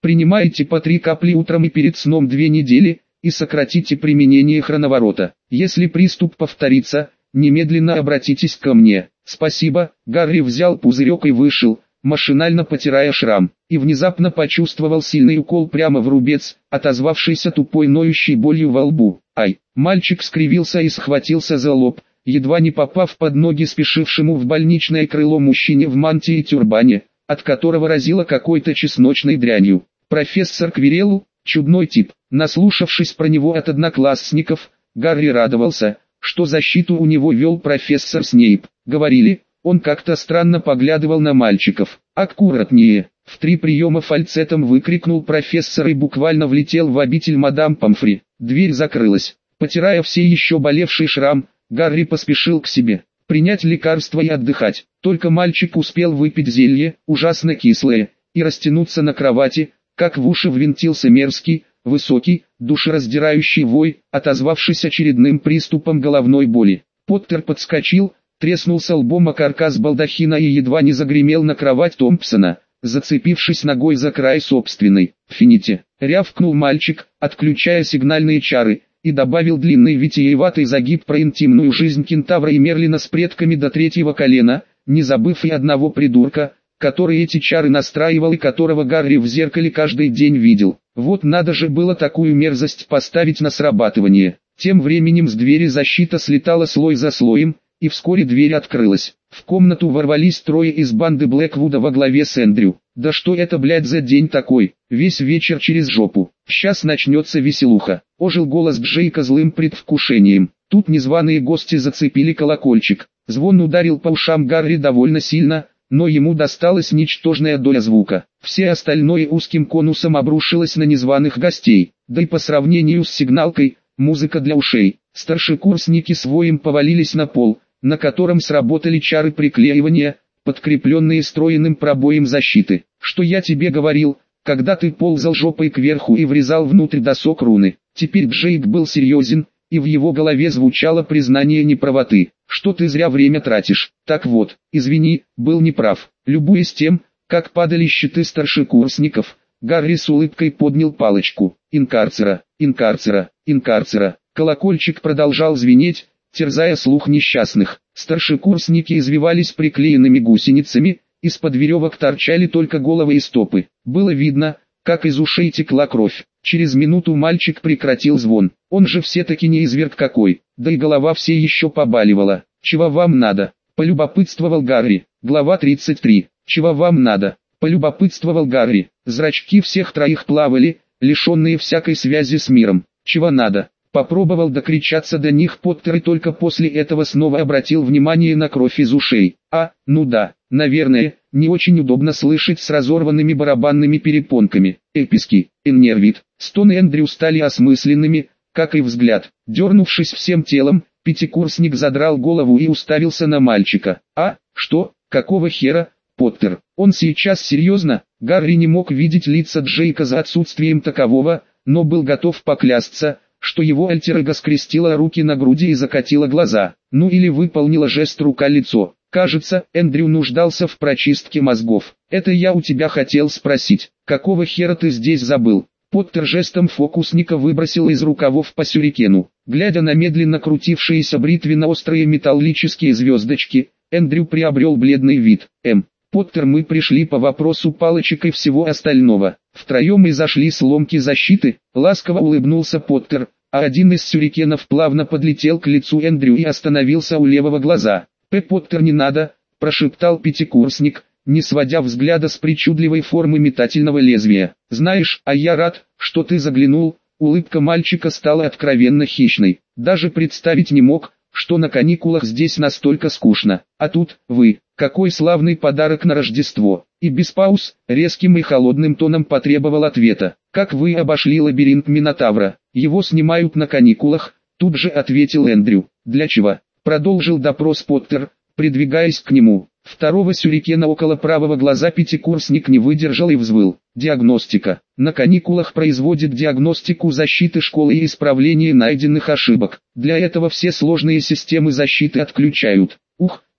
Принимайте по 3 капли утром и перед сном 2 недели, и сократите применение хроноворота. Если приступ повторится, немедленно обратитесь ко мне. Спасибо. Гарри взял пузырек и вышел, машинально потирая шрам, и внезапно почувствовал сильный укол прямо в рубец, отозвавшийся тупой ноющей болью во лбу. Ай! Мальчик скривился и схватился за лоб, едва не попав под ноги спешившему в больничное крыло мужчине в мантии и тюрбане, от которого разило какой-то чесночной дрянью. Профессор Квирелл, чудной тип. Наслушавшись про него от одноклассников, Гарри радовался, что защиту у него вел профессор Снейп. Говорили, он как-то странно поглядывал на мальчиков. «Аккуратнее!» В 3 приема фальцетом выкрикнул профессор и буквально влетел в обитель мадам Помфри. Дверь закрылась. Потирая все еще болевший шрам, Гарри поспешил к себе, принять лекарство и отдыхать. Только мальчик успел выпить зелье, ужасно кислое, и растянуться на кровати, как в уши ввинтился мерзкий, высокий, душераздирающий вой, отозвавшийся очередным приступом головной боли. Поттер подскочил, треснулся лбом о каркас балдахина и едва не загремел на кровать Томпсона, зацепившись ногой за край собственной. «Фините!» — рявкнул мальчик, отключая сигнальные чары, и добавил длинный витиеватый загиб про интимную жизнь кентавра и Мерлина с предками до 3-го колена, не забыв и одного придурка, который эти чары настраивал и которого Гарри в зеркале каждый день видел. Вот надо же было такую мерзость поставить на срабатывание. Тем временем с двери защита слетала слой за слоем, и вскоре дверь открылась. В комнату ворвались 3 из банды Блэквуда во главе с Эндрю. «Да что это, блядь, за день такой? Весь вечер через жопу. Сейчас начнется веселуха», — ожил голос Джейка злым предвкушением. Тут незваные гости зацепили колокольчик. Звон ударил по ушам Гарри довольно сильно, но ему досталась ничтожная доля звука. Все остальное узким конусом обрушилось на незваных гостей. Да и по сравнению с сигналкой, музыка для ушей. Старшекурсники с воем повалились на пол, на котором сработали чары приклеивания, подкрепленные стройным пробоем защиты. «Что я тебе говорил, когда ты ползал жопой кверху и врезал внутрь досок руны?» Теперь Джейк был серьезен, и в его голове звучало признание неправоты. «Что ты зря время тратишь? Так вот, извини, был неправ». Любуясь тем, как падали щиты старшекурсников, Гарри с улыбкой поднял палочку. «Инкарцера, инкарцера, инкарцера». Колокольчик продолжал звенеть, терзая слух несчастных. Старшекурсники извивались приклеенными гусеницами, из-под веревок торчали только головы и стопы. Было видно, как из ушей текла кровь. Через минуту мальчик прекратил звон. Он же все-таки не изверг какой, да и голова все еще побаливала. «Чего вам надо?» — полюбопытствовал Гарри. Глава 33. «Чего вам надо?» — полюбопытствовал Гарри. Зрачки всех 3 плавали, лишенные всякой связи с миром. «Чего надо?» Попробовал докричаться до них Поттер и только после этого снова обратил внимание на кровь из ушей. Ну да, наверное, не очень удобно слышать с разорванными барабанными перепонками. Эписки, нервит. Стоны Эндрю стали осмысленными, как и взгляд. Дернувшись всем телом, пятикурсник задрал голову и уставился на мальчика. Что? Какого хера, Поттер? Он сейчас серьезно? Гарри не мог видеть лица Джейка за отсутствием такового, но был готов поклясться, что его альтер-эго скрестила руки на груди и закатила глаза, или выполнила жест рука-лицо. Кажется, Эндрю нуждался в прочистке мозгов. «Это я у тебя хотел спросить, какого хера ты здесь забыл?» Поттер жестом фокусника выбросил из рукавов по сюрикену. Глядя на медленно крутившиеся бритвенно-острые металлические звездочки, Эндрю приобрел бледный вид. Поттер, мы пришли по вопросу палочек и всего остального. Втроем изошли сломки защиты», — ласково улыбнулся Поттер, а один из сюрикенов плавно подлетел к лицу Эндрю и остановился у левого глаза. «Поттер, не надо», — прошептал пятикурсник, не сводя взгляда с причудливой формы метательного лезвия. «Знаешь, я рад, что ты заглянул». Улыбка мальчика стала откровенно хищной. Даже представить не мог, что на каникулах здесь настолько скучно. А тут, вы, какой славный подарок на Рождество. И без пауз, резким и холодным тоном потребовал ответа. «Как вы обошли лабиринт Минотавра?» «Его снимают на каникулах», тут же ответил Эндрю. «Для чего?» Продолжил допрос Поттер, придвигаясь к нему. Второго сюрикена около правого глаза пятикурсник не выдержал и взвыл. «Диагностика. На каникулах производит диагностику защиты школы и исправление найденных ошибок. Для этого все сложные системы защиты отключают».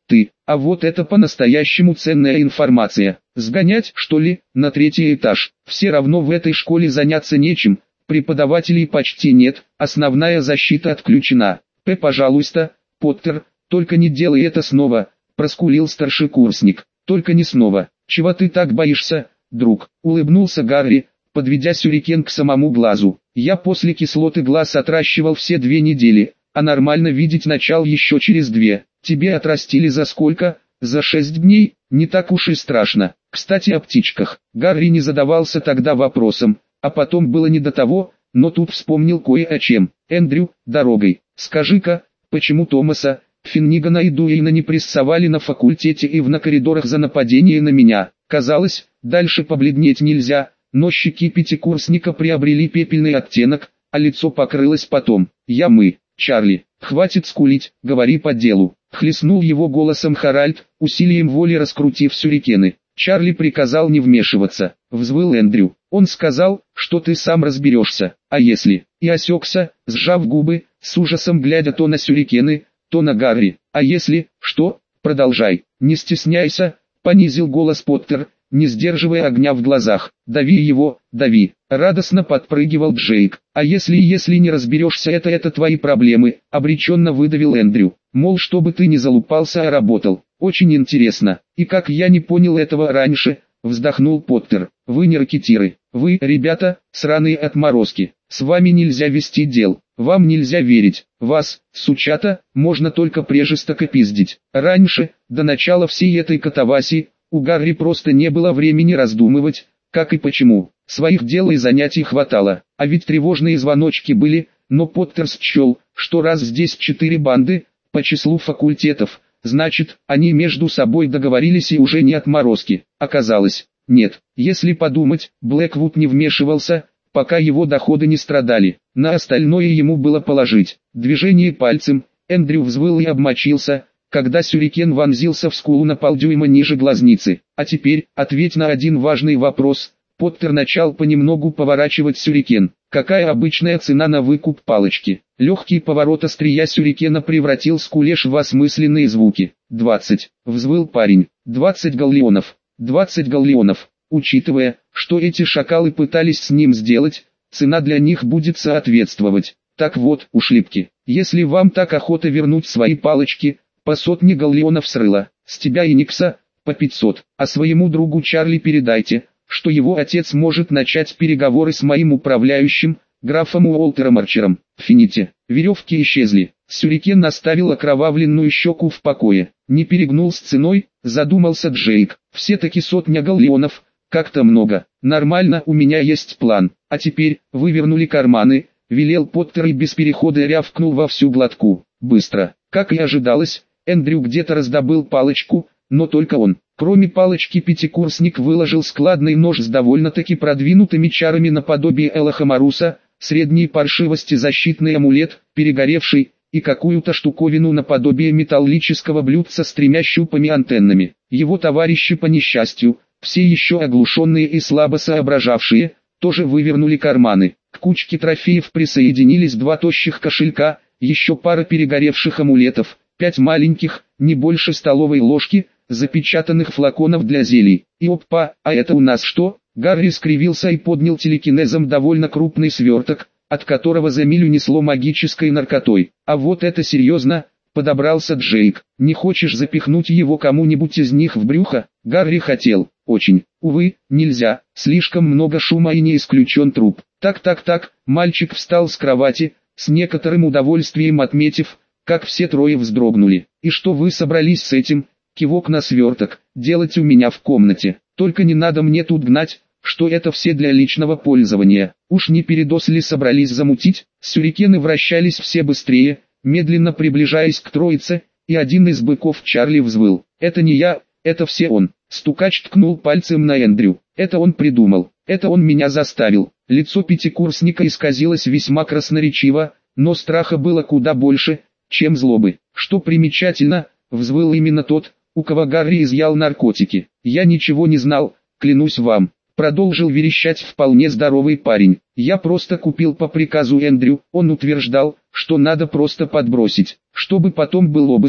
А вот это по-настоящему ценная информация. Сгонять, что ли, на 3-й этаж? Все равно в этой школе заняться нечем, преподавателей почти нет, основная защита отключена. Пожалуйста, Поттер, только не делай это снова, проскулил старшекурсник. Только не снова. Чего ты так боишься, друг? Улыбнулся Гарри, подведя сюрикен к самому глазу. Я после кислоты глаз отращивал все 2 недели, а нормально видеть начал еще через 2. Тебе отрастили за сколько? За 6 дней? Не так уж и страшно. Кстати, о птичках. Гарри не задавался тогда вопросом, а потом было не до того, но тут вспомнил кое о чем. Эндрю, дорогой. Скажи-ка, почему Томаса, Финнигана и Дуэйна не прессовали на факультете и на коридорах за нападение на меня? Казалось, дальше побледнеть нельзя, но щеки пятикурсника приобрели пепельный оттенок, а лицо покрылось потом. Чарли, хватит скулить, говори по делу. Хлестнул его голосом Харальд, усилием воли раскрутив сюрикены. Чарли приказал не вмешиваться. Взвыл Эндрю. Он сказал, что ты сам разберешься. А если? И осекся, сжав губы, с ужасом глядя то на сюрикены, то на Гарри. А если, что? Продолжай. Не стесняйся, понизил голос Поттер, не сдерживая огня в глазах. Дави его, дави. Радостно подпрыгивал Джейк. А если не разберешься, это твои проблемы, обреченно выдавил Эндрю. Мол, чтобы ты не залупался, а работал. Очень интересно. И как я не понял этого раньше, вздохнул Поттер. Вы не ракетиры. Вы, ребята, сраные отморозки. С вами нельзя вести дел. Вам нельзя верить. Вас, сучата, можно только прежестоко пиздить. Раньше, до начала всей этой катавасии, у Гарри просто не было времени раздумывать, как и почему. Своих дел и занятий хватало. А ведь тревожные звоночки были, но Поттер счел, что раз здесь 4 банды, по числу факультетов, значит, они между собой договорились и уже не отморозки. Оказалось, нет. Если подумать, Блэквуд не вмешивался, пока его доходы не страдали. На остальное ему было положить. Движение пальцем, Эндрю взвыл и обмочился, когда сюрикен вонзился в скулу на полдюйма ниже глазницы. А теперь, ответь на один важный вопрос. Поттер начал понемногу поворачивать сюрикен. Какая обычная цена на выкуп палочки? Легкий поворот острия сюрикена превратил скулеж в осмысленные звуки. 20. Взвыл парень. 20 галлеонов. 20 галлеонов. Учитывая, что эти шакалы пытались с ним сделать, цена для них будет соответствовать. Так вот, ушлепки, если вам так охота вернуть свои палочки, по 100 галлеонов с рыла, с тебя и Никса, по 500, а своему другу Чарли передайте, что его отец может начать переговоры с моим управляющим, графом Уолтером Арчером. Фините. Веревки исчезли. Сюрикен наставил окровавленную щеку в покое. Не перегнул с ценой, задумался Джейк. Все-таки 100 галлеонов, как-то много. Нормально, у меня есть план. А теперь, вывернули карманы, велел Поттер и без перехода рявкнул во всю глотку. Быстро. Как и ожидалось, Эндрю где-то раздобыл палочку, но только он. Кроме палочки пятикурсник выложил складный нож с довольно-таки продвинутыми чарами наподобие Элохамаруса, средней паршивости защитный амулет, перегоревший, и какую-то штуковину наподобие металлического блюдца с 3 щупами-антеннами. Его товарищи по несчастью, все еще оглушенные и слабо соображавшие, тоже вывернули карманы. К кучке трофеев присоединились 2 тощих кошелька, еще пара перегоревших амулетов, 5 маленьких, не больше столовой ложки, запечатанных флаконов для зелий. И опа, а это у нас что? Гарри скривился и поднял телекинезом довольно крупный сверток, от которого за милю несло магической наркотой. А вот это серьезно, подобрался Джейк. Не хочешь запихнуть его кому-нибудь из них в брюхо? Гарри хотел, очень. Увы, нельзя, слишком много шума и не исключен труп. Так, мальчик встал с кровати, с некоторым удовольствием отметив, как все трое вздрогнули. И что вы собрались с этим? Кивок на сверток, делать у меня в комнате. Только не надо мне тут гнать, что это все для личного пользования. Уж не передоз ли собрались замутить? Сюрикены вращались все быстрее, медленно приближаясь к троице, и один из быков Чарли взвыл. Это не я, это все он. Стукач ткнул пальцем на Эндрю. Это он придумал, это он меня заставил. Лицо пятикурсника исказилось весьма красноречиво, но страха было куда больше, чем злобы. Что примечательно, взвыл именно тот, у кого Гарри изъял наркотики. Я ничего не знал, клянусь вам. Продолжил верещать вполне здоровый парень. Я просто купил по приказу Эндрю. Он утверждал, что надо просто подбросить, чтобы потом был обыск,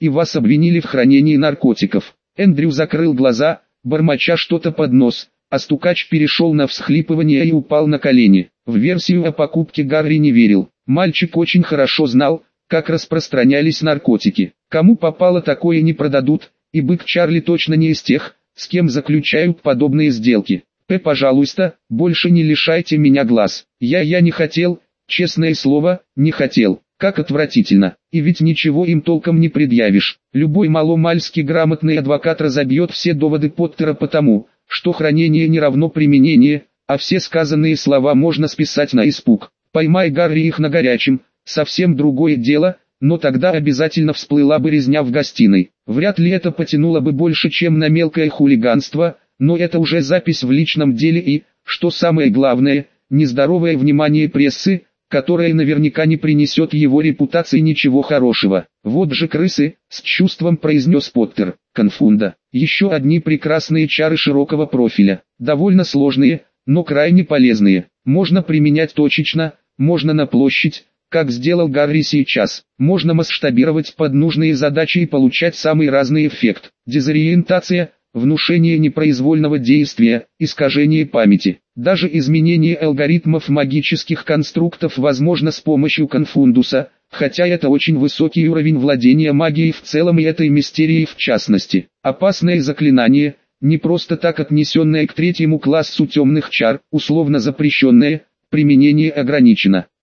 и вас обвинили в хранении наркотиков. Эндрю закрыл глаза, бормоча что-то под нос, а стукач перешел на всхлипывание и упал на колени. В версию о покупке Гарри не верил. Мальчик очень хорошо знал, как распространялись наркотики. Кому попало такое не продадут, и бык Чарли точно не из тех, с кем заключают подобные сделки. Пожалуйста, больше не лишайте меня глаз. Я не хотел, честное слово, не хотел. Как отвратительно. И ведь ничего им толком не предъявишь. Любой маломальски грамотный адвокат разобьет все доводы Поттера потому, что хранение не равно применение, а все сказанные слова можно списать на испуг. Поймай Гарри их на горячем, совсем другое дело, но тогда обязательно всплыла бы резня в гостиной. Вряд ли это потянуло бы больше, чем на мелкое хулиганство, но это уже запись в личном деле и, что самое главное, нездоровое внимание прессы, которая наверняка не принесет его репутации ничего хорошего. Вот же крысы, с чувством произнес Поттер. Конфунда. Еще одни прекрасные чары широкого профиля. Довольно сложные, но крайне полезные. Можно применять точечно, можно на площадь, как сделал Гарри сейчас. Можно масштабировать под нужные задачи и получать самый разный эффект. Дезориентация, внушение непроизвольного действия, искажение памяти. Даже изменение алгоритмов магических конструктов возможно с помощью конфундуса, хотя это очень высокий уровень владения магией в целом и этой мистерией в частности. Опасное заклинание, не просто так отнесенное к третьему классу темных чар, условно запрещенное, применение ограничено.